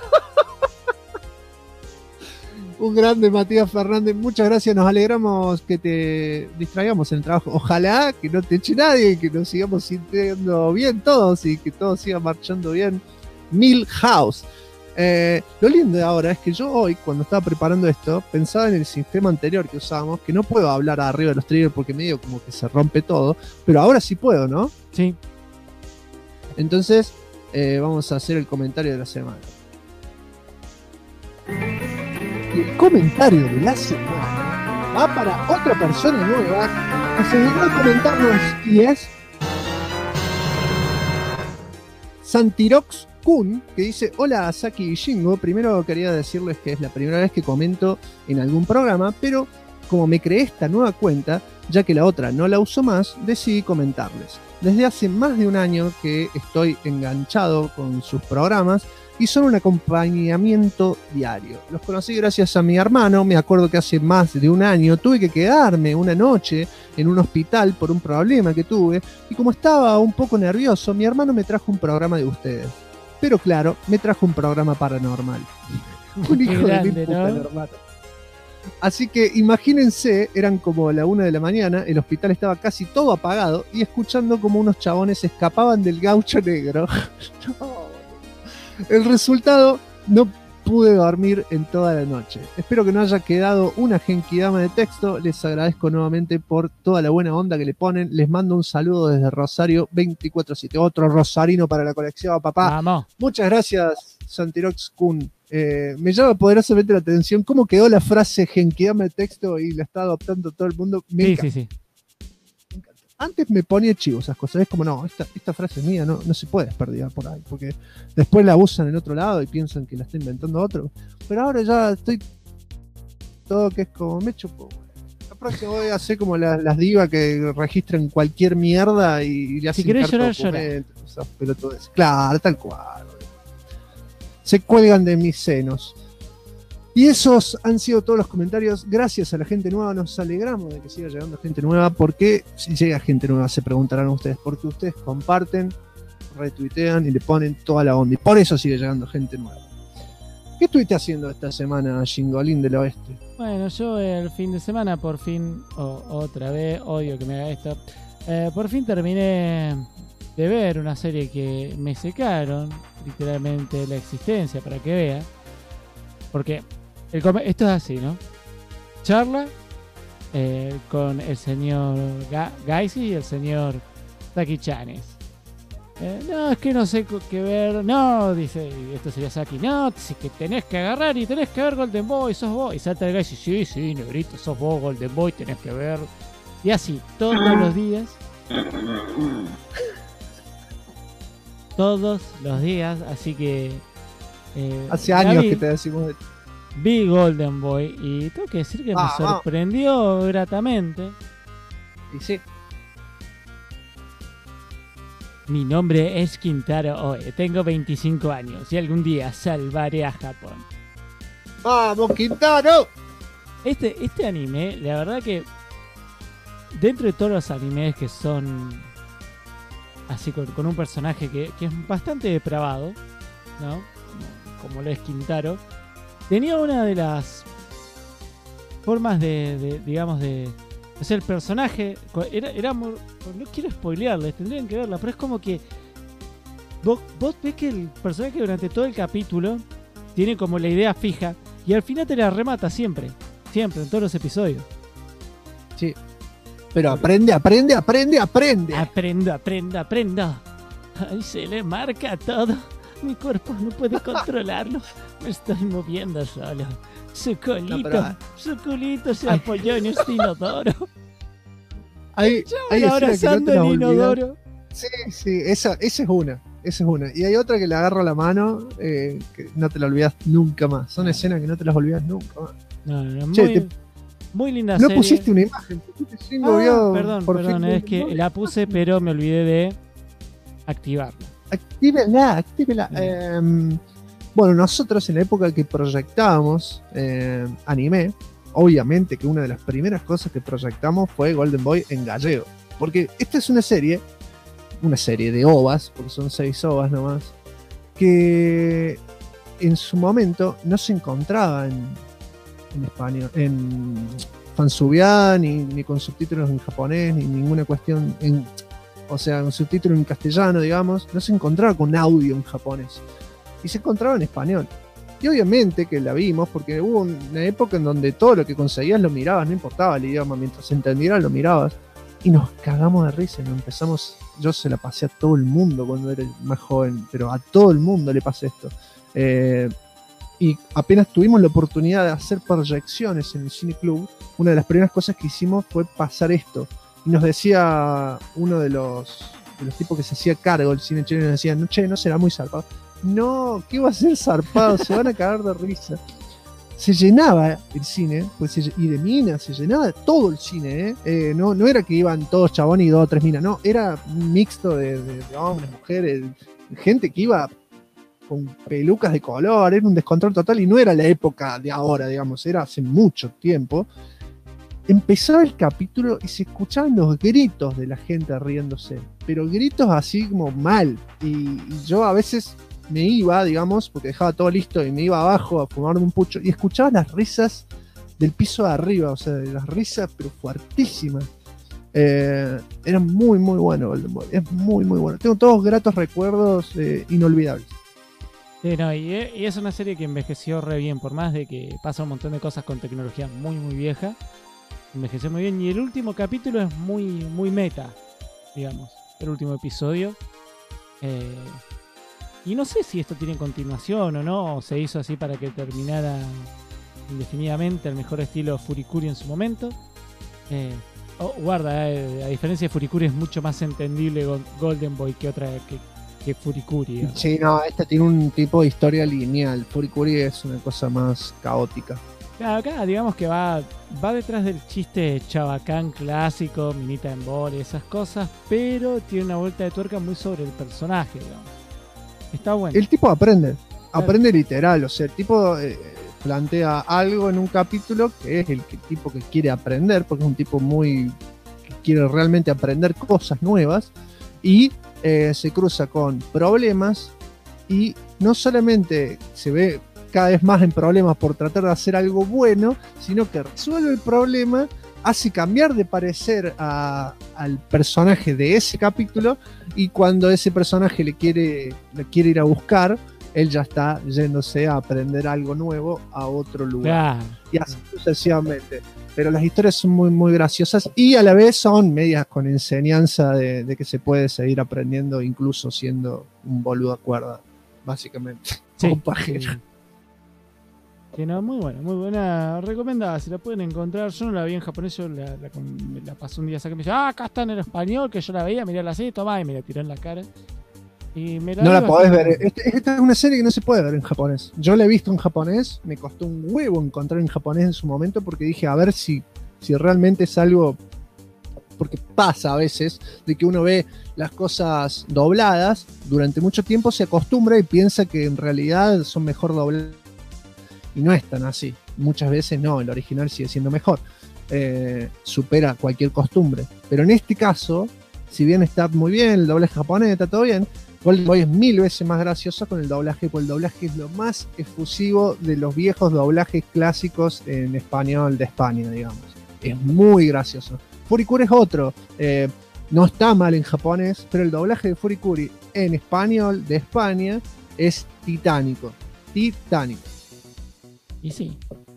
B: Un grande Matías Fernández. Muchas gracias. Nos alegramos que te distraigamos en el trabajo. Ojalá que no te eche nadie, que nos sigamos sintiendo bien todos y que todo siga marchando bien. Milhouse. Lo lindo de ahora es que yo hoy, cuando estaba preparando esto, pensaba en el sistema anterior que usábamos, que no puedo hablar arriba de los triggers porque medio como que se rompe todo, pero ahora sí puedo, ¿no?
C: Sí.
B: Entonces, vamos a hacer el comentario de la semana. Y el comentario de la semana va para otra persona nueva Se llegó a comentarnos y es Santirox Kun, que dice: hola Saki y Shingo, primero quería decirles que es la primera vez que comento en algún programa, pero como me creé esta nueva cuenta, ya que la otra no la uso más, decidí comentarles. Desde hace más de un año que estoy enganchado con sus programas y son un acompañamiento diario. Los conocí gracias a mi hermano. Me acuerdo que hace más de un año tuve que quedarme una noche en un hospital por un problema que tuve, y como estaba un poco nervioso, mi hermano me trajo un programa de ustedes. Pero claro, me trajo un programa paranormal. Un hijo de mil puta, hermano. Así que imagínense, eran como la 1 de la mañana, el hospital estaba casi todo apagado y escuchando como unos chabones escapaban del gaucho negro. No. El resultado, no pude dormir en toda la noche. Espero que no haya quedado una genkidama de texto. Les agradezco nuevamente por toda la buena onda que le ponen. Les mando un saludo desde Rosario 24/7. Otro rosarino para la colección, papá.
C: Vamos.
B: Muchas gracias, Santirox Kun. Me llama poderosamente la atención cómo quedó la frase genkidama de texto y la está adoptando todo el mundo.
C: Sí.
B: Antes me ponía chivo esas cosas. Es como, no, esta frase es mía, no se puede desperdigar por ahí, porque después la usan en otro lado y piensan que la está inventando otro. Pero ahora ya estoy todo que es como, me chupo. La próxima voy a hacer como las divas que registran cualquier mierda y le hacen
C: si querés llorar, llora.
B: Claro, tal cual. Se cuelgan de mis senos. Y esos han sido todos los comentarios. Gracias a la gente nueva, nos alegramos de que siga llegando gente nueva. Porque si llega gente nueva, se preguntarán ustedes, porque ustedes comparten, retuitean y le ponen toda la onda, y por eso sigue llegando gente nueva. ¿Qué estuviste haciendo esta semana, Shingolín del Oeste?
C: Bueno, yo el fin de semana por fin, otra vez, odio que me haga esto, por fin terminé de ver una serie que me secaron literalmente la existencia, para que vea. Porque esto es así, ¿no? Charla con el señor Gaisi y el señor Saki Chanes. No, es que no sé qué ver. No, dice, esto sería Saki. No, dice que tenés que agarrar y tenés que ver Golden Boy, sos vos. Y salta el Gaisi, sí, negrito, sos vos, Golden Boy, tenés que ver. Y así, todos los días. Todos los días, así que...
B: hace años que te decimos...
C: Vi Golden Boy y tengo que decir que me sorprendió gratamente.
B: Y sí.
C: Mi nombre es Kintaro Oe, tengo 25 años y algún día salvaré a Japón.
B: ¡Vamos, Kintaro!
C: Este anime, la verdad que dentro de todos los animes que son así con un personaje que es bastante depravado, ¿no? Como lo es Kintaro, tenía una de las formas digamos, de... O sea, el personaje era muy... No quiero spoilearles, tendrían que verla, pero es como que... Vos ves que el personaje durante todo el capítulo tiene como la idea fija y al final te la remata siempre, en todos los episodios.
B: Sí. Pero aprende.
C: Aprendo. Ay, se le marca todo. Mi cuerpo no puede controlarlo. Me estoy moviendo solo. Su culito se apoyó en este inodoro.
B: Hay
C: abrazando el inodoro.
B: Sí, esa es una. Y hay otra que le agarro la mano, que no te la olvidas nunca más. Son escenas que no te las olvidas nunca más.
C: No,
B: che,
C: muy linda
B: no
C: serie.
B: No pusiste una imagen.
C: Perdón, es que la puse, pero me olvidé de activarla.
B: Actívela. Bueno, nosotros en la época que proyectábamos anime, obviamente que una de las primeras cosas que proyectamos fue Golden Boy en gallego. Porque esta es una serie de ovas, porque son 6 ovas nomás, que en su momento no se encontraba en español, en fansubiada, ni con subtítulos en japonés, ni ninguna cuestión o sea, un subtítulo en castellano, digamos, no se encontraba con audio en japonés. Y se encontraba en español. Y obviamente que la vimos porque hubo una época en donde todo lo que conseguías lo mirabas, no importaba el idioma, mientras se entendiera lo mirabas. Y nos cagamos de risa, yo se la pasé a todo el mundo cuando era más joven, pero a todo el mundo le pasé esto. Y apenas tuvimos la oportunidad de hacer proyecciones en el Cine Club, una de las primeras cosas que hicimos fue pasar esto. y nos decía uno de los tipos que se hacía cargo del cine chileno, nos decía, no, che, no será muy zarpado. No, ¿qué va a ser zarpado? Se van a cagar de risa. Se llenaba el cine, pues y de minas, se llenaba todo el cine, ¿eh? No era que iban todos chabones y 2 o 3 minas, no, era un mixto de hombres, mujeres, gente que iba con pelucas de color, era un descontrol total y no era la época de ahora, digamos, era hace mucho tiempo. Empezaba el capítulo y se escuchaban los gritos de la gente riéndose, pero gritos así como mal, y yo a veces me iba, digamos, porque dejaba todo listo y me iba abajo a fumarme un pucho y escuchaba las risas del piso de arriba, o sea, las risas pero fuertísimas. Era muy muy bueno Golden Boy, es muy muy bueno, tengo todos gratos recuerdos inolvidables.
C: Sí, no, y es una serie que envejeció re bien, por más de que pasa un montón de cosas con tecnología muy muy vieja, envejeció muy bien, y el último capítulo es muy muy meta, digamos, el último episodio. Y no sé si esto tiene continuación o no, o se hizo así para que terminara indefinidamente al mejor estilo Furikuri en su momento. Guarda, a diferencia de Furikuri es mucho más entendible Golden Boy que otra que Furikuri. Digamos.
B: Sí, no, esta tiene un tipo de historia lineal. Furikuri es una cosa más caótica.
C: Claro, acá digamos que va detrás del chiste chabacán clásico, minita en bol, esas cosas, pero tiene una vuelta de tuerca muy sobre el personaje, digamos. Está bueno.
B: El tipo aprende literal, o sea, el tipo plantea algo en un capítulo que es el tipo que quiere aprender, porque es un tipo que quiere realmente aprender cosas nuevas, y se cruza con problemas, y no solamente se ve cada vez más en problemas por tratar de hacer algo bueno, sino que resuelve el problema, hace cambiar de parecer al personaje de ese capítulo, y cuando ese personaje le quiere ir a buscar, él ya está yéndose a aprender algo nuevo a otro lugar. Claro. Y así sucesivamente. Pero las historias son muy, muy graciosas y a la vez son medias con enseñanza de que se puede seguir aprendiendo incluso siendo un boludo a cuerda, básicamente.
C: Sí,
B: o pajera.
C: Sí. Que no, muy buena, recomendada, si la pueden encontrar. Yo no la vi en japonés, yo la pasé un día, saqué y me dice, acá está en el español, que yo la veía, mirala así, tomá, y me la tiró en la cara. Y me
B: no la podés ver, esta es una serie que no se puede ver en japonés. Yo la he visto en japonés, me costó un huevo encontrar en japonés en su momento, porque dije, a ver si realmente es algo, porque pasa a veces, de que uno ve las cosas dobladas, durante mucho tiempo se acostumbra y piensa que en realidad son mejor dobladas. Y no es tan así. Muchas veces no, el original sigue siendo mejor. Supera cualquier costumbre. Pero en este caso, si bien está muy bien, el doblaje japonés está todo bien, Golden Boy es 1000 veces más gracioso con el doblaje, porque el doblaje es lo más efusivo de los viejos doblajes clásicos en español de España, digamos. Es muy gracioso. Furikuri es otro. No está mal en japonés, pero el doblaje de Furikuri en español de España es titánico. Titánico.
C: Y sí,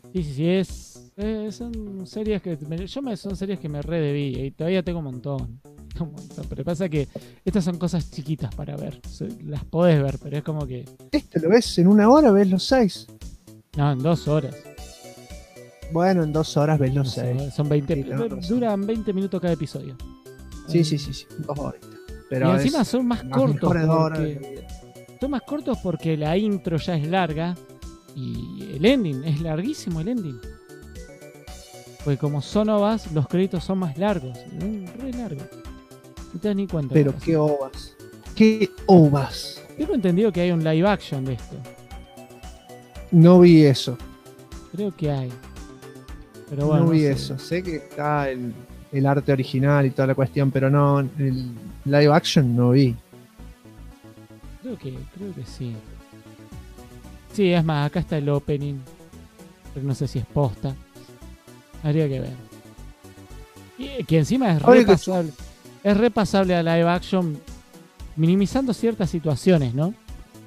C: son series que son series que me redebí y todavía tengo un montón, pero pasa que estas son cosas chiquitas para ver, las podés ver, pero es como que...
B: Esto lo ves en 1 hora, ves los 6.
C: No, en 2 horas.
B: Bueno, en 2 horas ves los 6.
C: Son 20, duran 20 minutos cada episodio.
B: Sí, 2 horas. Pero
C: y encima son más cortos. Son más cortos porque la intro ya es larga. Y el ending, es larguísimo el ending. Porque como son ovas, los créditos son más largos. Re largo. No te das ni cuenta.
B: Pero qué ovas. ¿Qué ovas?
C: Tengo entendido que hay un live action de esto.
B: No vi eso.
C: Creo que hay. Pero bueno,
B: no vi eso. Sé que está el arte original y toda la cuestión, pero no, el live action no vi.
C: Creo que sí. Sí, es más, acá está el opening, pero no sé si es posta. Habría que ver. Y que encima es repasable. Es repasable a live action, minimizando ciertas situaciones, ¿no?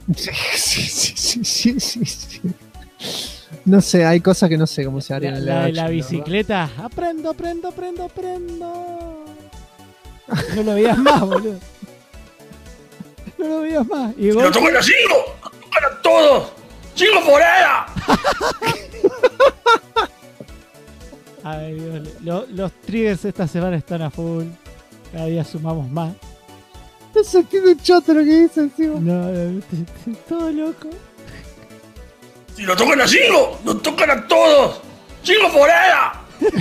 B: Sí. No sé, hay cosas que no sé cómo se harían en
C: la bicicleta. ¿Verdad? Aprendo. No lo veías más, boludo. No lo veías más. Y
L: ¡Lo tocan a 5! ¡Lo tocan a todos! ¡5 por ella!
C: Ay, Dios, los triggers esta semana están a full. Cada día sumamos más.
B: No se entiende un choto lo que dice encima.
C: No, todo loco.
L: Si lo tocan a Jingo, lo tocan a todos. ¡Jingo fuera!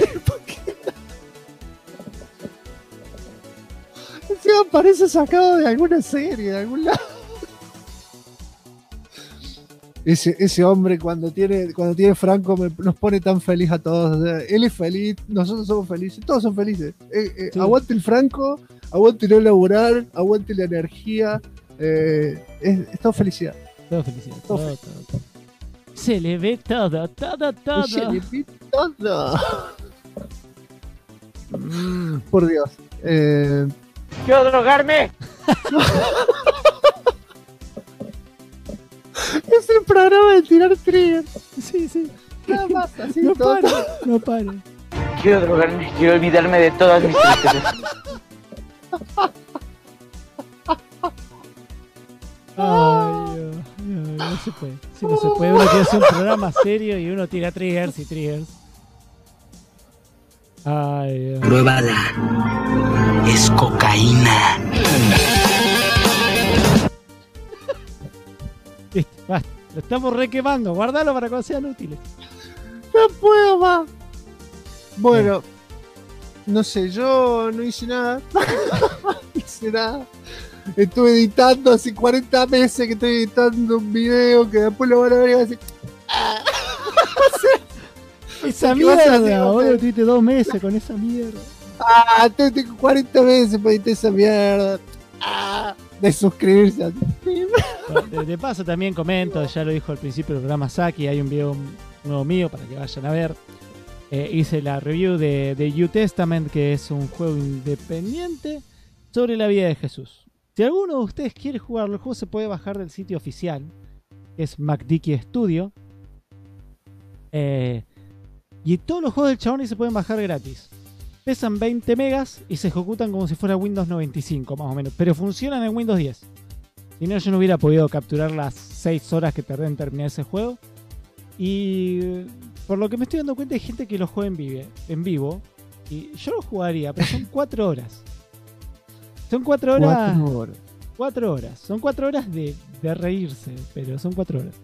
B: Encima parece sacado de alguna serie, de algún lado. Ese hombre cuando tiene Franco nos pone tan feliz a todos. O sea, él es feliz, nosotros somos felices, todos son felices. Sí. Aguante el Franco, aguante no laburar, aguante la energía. Es todo felicidad.
C: Todo felicidad. Todo. Se le ve todo.
B: Se le ve todo. Por Dios.
D: ¡Quiero drogarme!
B: Es el programa de tirar trigger. Sí. Nada más, así
C: no para.
D: Quiero drogarme, quiero olvidarme de todas mis tristezas.
C: Ay, no se puede. Si no se puede, uno quiere hacer un programa serio y uno tira triggers y triggers. Ay, Dios.
M: Pruébala. Es cocaína.
C: Listo, basta. Lo estamos requemando. Guardalo para cuando sean útiles.
B: No puedo más. Bueno, no sé, yo no hice nada. Estuve editando hace 40 meses que estoy editando un video que después lo van a ver y van a decir.
C: Esa mierda, boludo, tuviste 2 meses con esa mierda.
B: Tengo 40 meses para editar esa mierda. De suscribirse.
C: De paso también comento, ya lo dijo al principio del programa Saki, hay un video nuevo mío para que vayan a ver. Hice la review de New Testament, que es un juego independiente sobre la vida de Jesús. Si alguno de ustedes quiere jugarlo, el juego se puede bajar del sitio oficial, que es McDickey Studio. Y todos los juegos del chabón se pueden bajar gratis. Pesan 20 megas y se ejecutan como si fuera Windows 95 más o menos, pero funcionan en Windows 10. Si no, yo no hubiera podido capturar las 6 horas que tardé en terminar ese juego. Y por lo que me estoy dando cuenta hay gente que lo juega en vivo. Y yo lo jugaría, pero son 4 horas. Son 4 horas. 4 horas. Son 4 horas de reírse, pero son 4 horas.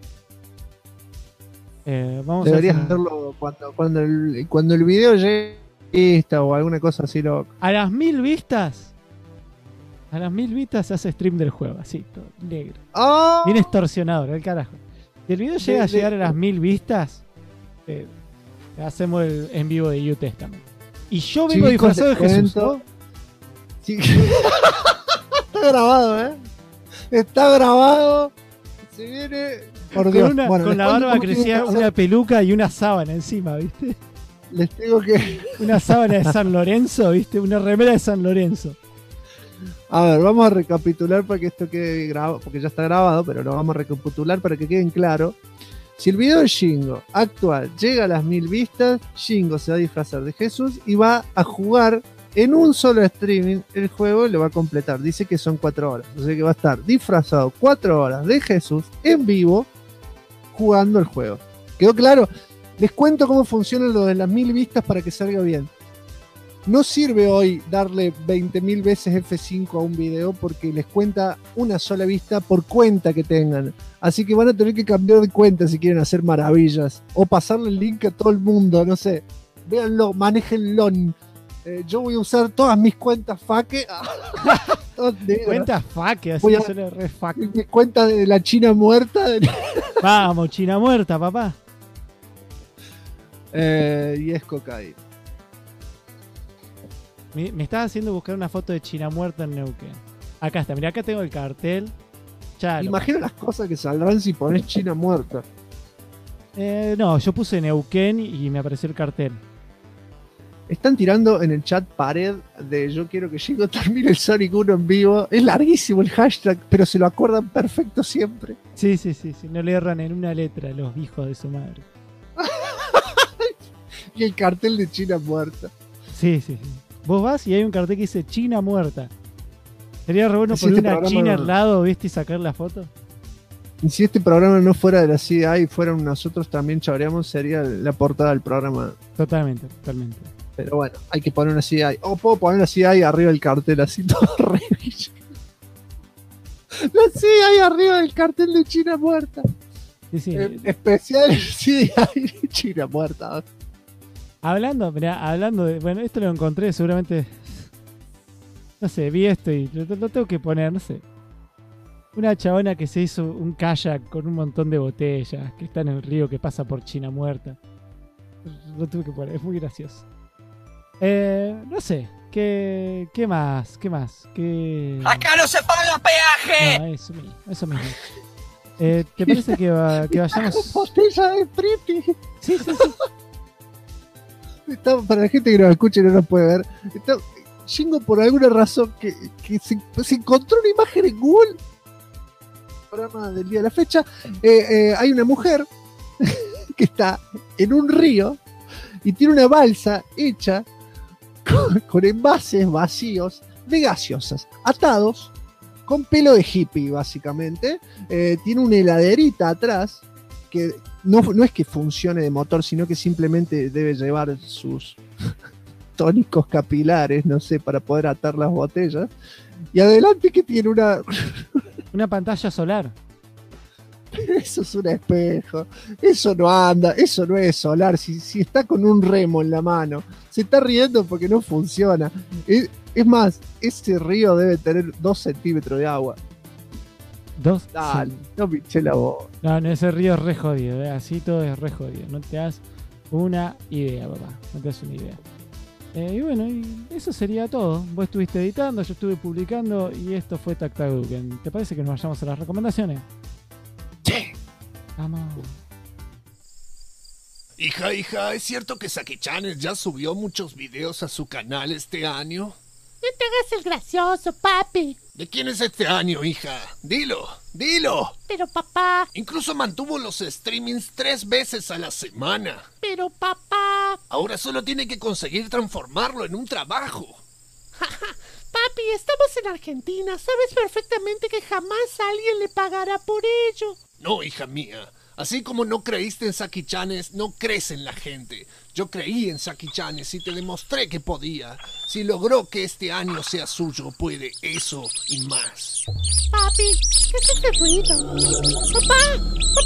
B: Deberías hacerlo cuando el video llegue o alguna cosa así.
C: A las 1000 vistas. A las 1000 vistas se hace stream del juego, así, todo negro.
B: Oh.
C: Bien extorsionador, el carajo. Si el video llega a llegar a las 1000 vistas, hacemos el en vivo de New Testament. Y yo vengo disfrazado de Jesús, ¿no?
B: Sí. Está grabado, Está grabado. Se viene. Por Dios.
C: Con la barba crecía una peluca y una sábana encima, ¿viste?
B: Les tengo que.
C: Una sábana de San Lorenzo, ¿viste? Una remera de San Lorenzo.
B: A ver, vamos a recapitular para que esto quede grabado, porque ya está grabado, pero lo vamos a recapitular para que queden claro. Si el video de Jingo actual llega a las 1000 vistas, Jingo se va a disfrazar de Jesús y va a jugar en un solo streaming el juego y lo va a completar. Dice que son 4 horas, o sea que va a estar disfrazado 4 horas de Jesús en vivo jugando el juego. ¿Quedó claro? Les cuento cómo funciona lo de las 1000 vistas para que salga bien. No sirve hoy darle 20.000 veces F5 a un video porque les cuenta una sola vista por cuenta que tengan. Así que van a tener que cambiar de cuenta si quieren hacer maravillas. O pasarle el link a todo el mundo, no sé. Véanlo, manéjenlo. Yo voy a usar todas mis cuentas faque.
C: Cuentas faque, así suena re faque.
B: Mi cuenta de la China muerta.
C: Vamos, China muerta, papá.
B: Y es cocaína.
C: Me estás haciendo buscar una foto de China muerta en Neuquén. Acá está, mirá, acá tengo el cartel.
B: Imagino las cosas que saldrán si pones China muerta.
C: No, yo puse Neuquén y me apareció el cartel.
B: Están tirando en el chat pared de yo quiero que Jingo termine el Sonic 1 en vivo. Es larguísimo el hashtag, pero se lo acuerdan perfecto siempre.
C: Sí, no le erran en una letra los hijos de su madre.
B: Y el cartel de China muerta.
C: Sí. Vos vas y hay un cartel que dice China muerta. Sería re bueno poner una China al lado, ¿viste? Y sacar la foto.
B: Y si este programa no fuera de la CIA y fueran nosotros también chabreamos, sería la portada del programa.
C: Totalmente.
B: Pero bueno, hay que poner una CIA. O puedo poner la CIA arriba del cartel, así todo re bicho. La CIA arriba del cartel de China muerta.
C: Sí.
B: Especial CIA China muerta.
C: Hablando de... Bueno, esto lo encontré seguramente... No sé, vi esto y lo tengo que poner, no sé. Una chabona que se hizo un kayak con un montón de botellas, que está en el río que pasa por China muerta. Lo tuve que poner, es muy gracioso. No sé, ¿qué más?
M: ¡Acá no se paga peaje!
C: No, eso mismo. ¿Te parece que vayamos?
B: Botella de Pretty.
C: Sí.
B: Para la gente que nos escucha y no nos puede ver, Shingo por alguna razón que se encontró una imagen en Google, programa del día de la fecha, hay una mujer que está en un río y tiene una balsa hecha con envases vacíos de gaseosas, atados con pelo de hippie básicamente. Tiene una heladerita atrás que no es que funcione de motor, sino que simplemente debe llevar sus tónicos capilares, no sé, para poder atar las botellas. Y adelante que tiene
C: una pantalla solar.
B: Eso es un espejo. Eso no anda, eso no es solar. Si está con un remo en la mano, se está riendo porque no funciona. Es más, ese río debe tener 2 centímetros de agua.
C: ¿2?
B: Dale,
C: sí.
B: No me eché la voz.
C: No, ese río es re jodido, así todo es re jodido. No te das una idea, papá. No te das una idea. Y bueno, y eso sería todo. Vos estuviste editando, yo estuve publicando y esto fue Tac Tac Duken. ¿Te parece que nos vayamos a las recomendaciones?
M: Sí.
C: Vamos.
I: Hija, ¿es cierto que Saki-chan ya subió muchos videos a su canal este año?
F: No te hagas el gracioso, papi.
I: ¿De quién es este año, hija? Dilo.
F: Pero papá.
I: Incluso mantuvo los streamings 3 veces a la semana.
F: Pero papá.
I: Ahora solo tiene que conseguir transformarlo en un trabajo.
F: Papi, estamos en Argentina. Sabes perfectamente que jamás alguien le pagará por ello.
I: No, hija mía. Así como no creíste en Saki-chanes, no crees en la gente. Yo creí en Saki-chanes y te demostré que podía. Si logró que este año sea suyo, puede eso y más.
F: Papi, ¿qué es este ruido? ¡Papá!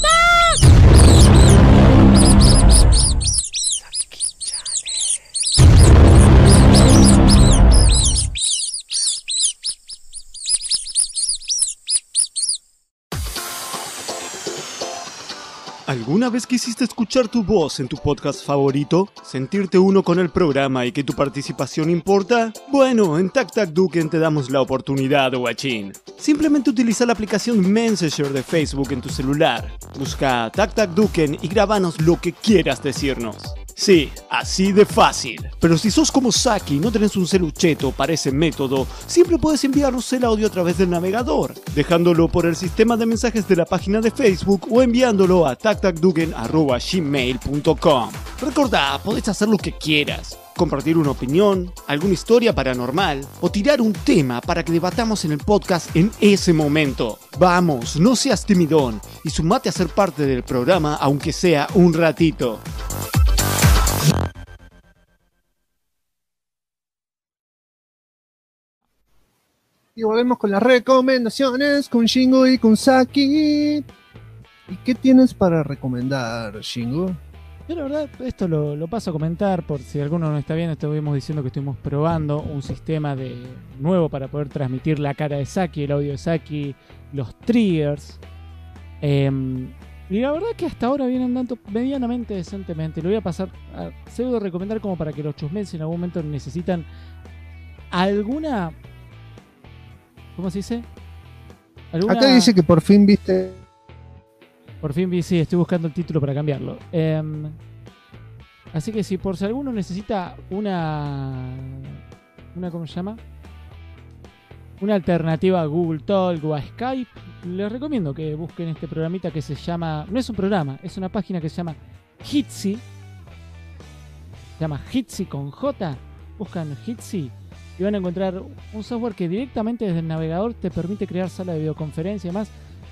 A: ¿Alguna vez quisiste escuchar tu voz en tu podcast favorito? ¿Sentirte uno con el programa y que tu participación importa? Bueno, en Tac Tac Duken te damos la oportunidad, guachín. Simplemente utiliza la aplicación Messenger de Facebook en tu celular. Busca Tac Tac Duken y grabanos lo que quieras decirnos. Sí, así de fácil. Pero si sos como Saki y no tenés un celucheto para ese método, siempre puedes enviarnos el audio a través del navegador, dejándolo por el sistema de mensajes de la página de Facebook o enviándolo a tactacduken@gmail.com. Recordá, podés hacer lo que quieras. Compartir una opinión, alguna historia paranormal o tirar un tema para que debatamos en el podcast en ese momento. Vamos, no seas timidón y sumate a ser parte del programa aunque sea un ratito.
B: Y volvemos con las recomendaciones con Shingo y con Saki. ¿Y qué tienes para recomendar, Shingo?
C: Yo la verdad esto lo paso a comentar por si alguno no está viendo. Estuvimos diciendo que estuvimos probando un sistema nuevo para poder transmitir la cara de Saki, el audio de Saki, los triggers. Y la verdad que hasta ahora vienen dando medianamente decentemente. Lo voy a pasar a pseudo recomendar como para que los chusmen si en algún momento necesitan alguna... ¿Cómo se dice?
B: Acá dice que por fin viste...
C: Por fin vi, sí, estoy buscando el título para cambiarlo. Así que si por si alguno necesita una ¿cómo se llama? Una alternativa a Google Talk o a Skype, les recomiendo que busquen este programita que se llama... No es un programa, es una página que se llama Jitsi. Se llama Jitsi con J. Buscan Jitsi y van a encontrar un software que directamente desde el navegador te permite crear sala de videoconferencia y demás.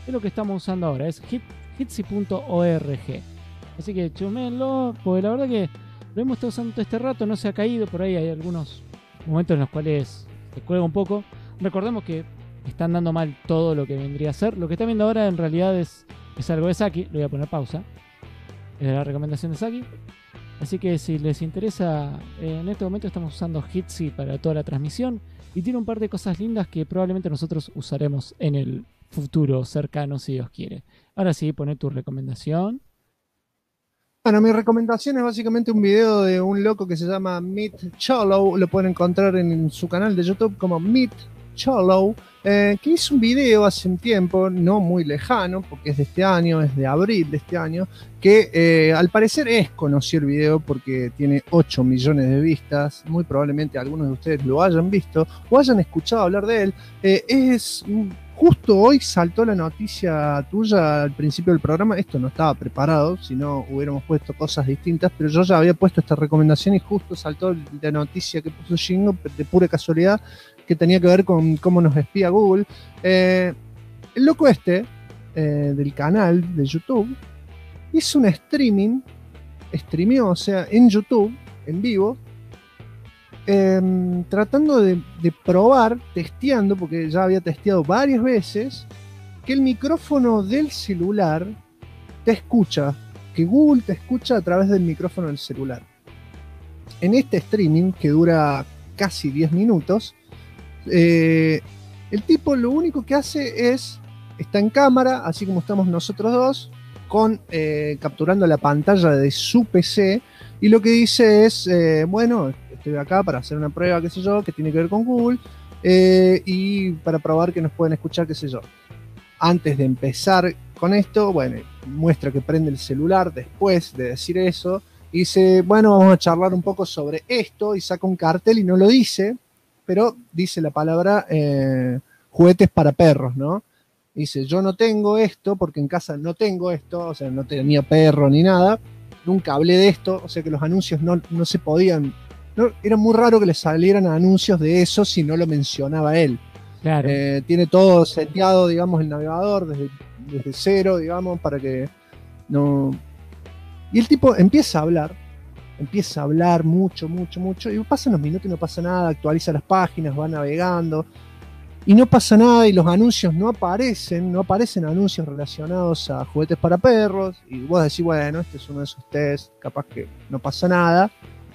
C: es lo que estamos usando ahora, es Jitsi.org. Así que chumenlo, porque la verdad que lo hemos estado usando todo este rato, no se ha caído, por ahí hay algunos momentos en los cuales se cuelga un poco. Recordemos que están dando mal todo lo que vendría a ser. Lo que están viendo ahora en realidad es algo de Saki. Le voy a poner pausa. Es la recomendación de Saki. Así que si les interesa, en este momento estamos usando Jitsi para toda la transmisión. Y tiene un par de cosas lindas que probablemente nosotros usaremos en el futuro cercano, si Dios quiere. Ahora sí, poné tu recomendación.
B: Bueno, mi recomendación es básicamente un video de un loco que se llama Meet Cholo. Lo pueden encontrar en su canal de YouTube como Meet Cholo, que hizo un video hace un tiempo, no muy lejano, porque es de este año, es de abril de este año, que al parecer es conocido el video porque tiene 8 millones de vistas. Muy probablemente algunos de ustedes lo hayan visto o hayan escuchado hablar de él. Justo hoy saltó la noticia tuya al principio del programa. Esto no estaba preparado, si no hubiéramos puesto cosas distintas, pero yo ya había puesto esta recomendación y justo saltó la noticia que puso Shingo de pura casualidad, que tenía que ver con cómo nos espía Google. El loco del canal de YouTube hizo un streameó, o sea, en YouTube, en vivo, tratando de probar, testeando, porque ya había testeado varias veces, que el micrófono del celular te escucha, que Google te escucha a través del micrófono del celular. En este streaming, que dura casi 10 minutos, el tipo lo único que hace está en cámara, así como estamos nosotros dos, capturando la pantalla de su PC, y lo que dice es, bueno, estoy acá para hacer una prueba, qué sé yo, que tiene que ver con Google, y para probar que nos pueden escuchar, qué sé yo. Antes de empezar con esto, bueno, muestra que prende el celular después de decir eso, y dice, bueno, vamos a charlar un poco sobre esto, y saca un cartel y no lo dice, pero dice la palabra juguetes para perros, ¿no? Dice, yo no tengo esto, porque en casa no tengo esto, o sea, no tenía perro ni nada, nunca hablé de esto, o sea que los anuncios no se podían, era muy raro que le salieran anuncios de eso si no lo mencionaba él.
C: Claro.
B: Tiene todo seteado, digamos, el navegador desde cero, digamos, para que no... Y el tipo empieza a hablar mucho, y pasan los minutos y no pasa nada, actualiza las páginas, va navegando, y no pasa nada, y los anuncios no aparecen anuncios relacionados a juguetes para perros, y vos decís, bueno, este es uno de esos test, capaz que no pasa nada,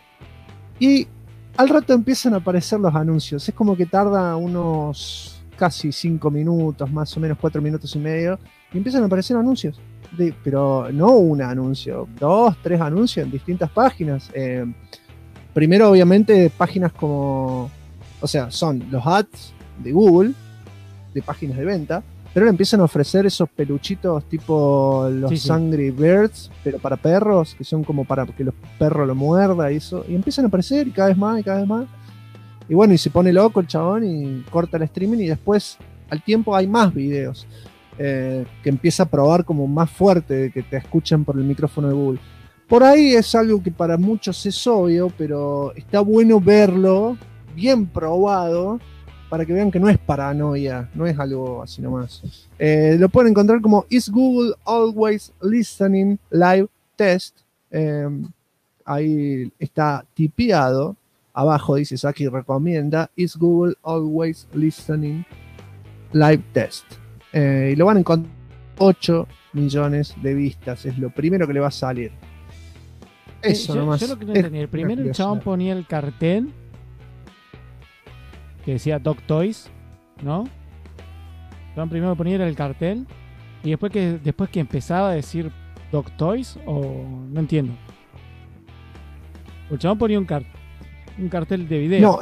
B: y al rato empiezan a aparecer los anuncios. Es como que tarda unos casi 5 minutos, más o menos 4 minutos y medio, y empiezan a aparecer anuncios. Pero no un anuncio, 2, 3 anuncios en distintas páginas. Primero, obviamente, páginas como... O sea, son los ads de Google, de páginas de venta, pero le empiezan a ofrecer esos peluchitos tipo los Angry Birds, pero para perros, que son como para que los perros lo muerdan y eso. Y empiezan a aparecer y cada vez más. Y bueno, y se pone loco el chabón y corta el streaming, y después, al tiempo, hay más videos. Que empieza a probar como más fuerte de que te escuchan por el micrófono de Google. Por ahí es algo que para muchos es obvio, pero está bueno verlo bien probado para que vean que no es paranoia, no es algo así nomás. Lo pueden encontrar como Is Google Always Listening Live Test. Ahí está tipeado. Abajo dice, Saki recomienda Is Google Always Listening Live Test. Y lo van a encontrar 8 millones de vistas. Es lo primero que le va a salir. Eso nomás.
C: Yo lo que no entendí. El primero el chabón ponía el cartel que decía Dog Toys, ¿no? El chabón primero ponía el cartel y después que empezaba a decir Dog Toys, o no entiendo. El chabón ponía un cartel de video.
B: No,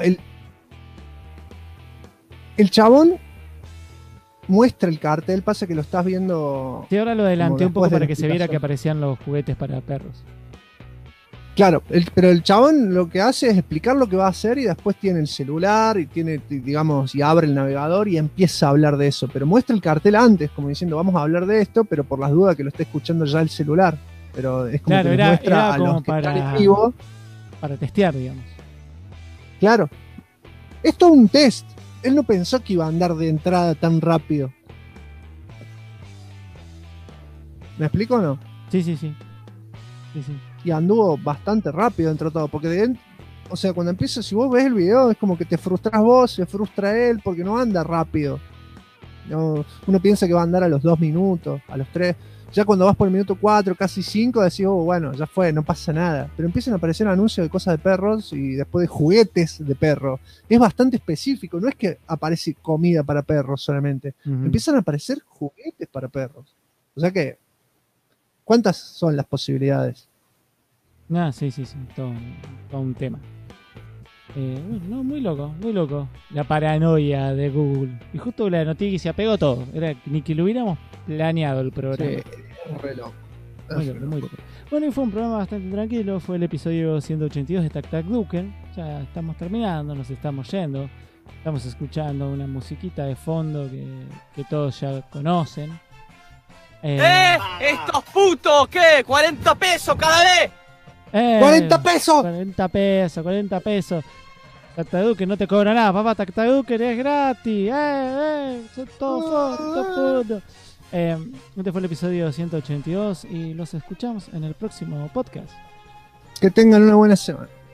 B: el chabón muestra el cartel, pasa que lo estás viendo.
C: Sí, ahora lo adelanté un poco para que se viera que aparecían los juguetes para perros.
B: Claro, pero el chabón lo que hace es explicar lo que va a hacer y después tiene el celular y tiene, digamos, y abre el navegador y empieza a hablar de eso. Pero muestra el cartel antes, como diciendo, vamos a hablar de esto, pero por las dudas que lo esté escuchando ya el celular. Pero es como que muestra a los que están en vivo.
C: Para testear, digamos.
B: Claro. Es todo un test. Él no pensó que iba a andar de entrada tan rápido. ¿Me explico o no?
C: Sí.
B: Y anduvo bastante rápido dentro de todo, porque o sea, cuando empieza, si vos ves el video, es como que te frustras vos, se frustra él, porque no anda rápido. No, uno piensa que va a andar a los 2 minutos, a los 3. Ya cuando vas por el minuto 4, casi 5, decís, oh, bueno, ya fue, no pasa nada. Pero empiezan a aparecer anuncios de cosas de perros y después de juguetes de perros. Es bastante específico, no es que aparece comida para perros solamente. Empiezan a aparecer juguetes para perros. O sea que, ¿cuántas son las posibilidades?
C: Sí, todo un tema. No, muy loco. La paranoia de Google. Y justo la noticia pegó todo. Era ni que lo hubiéramos planeado el programa.
B: Sí, es re loco.
C: Muy loco. Bueno, y fue un programa bastante tranquilo. Fue el episodio 182 de Tac Tac Duken. Ya estamos terminando, nos estamos yendo. Estamos escuchando una musiquita de fondo que todos ya conocen.
M: ¡Estos putos! ¿Qué? ¿40 pesos cada vez?
B: ¡40 pesos!
C: 40 pesos. Tactaduque no te cobra nada, papá. Tactaduque es gratis. Todo fondo. Este fue el episodio 182 y los escuchamos en el próximo podcast.
B: Que tengan una buena semana.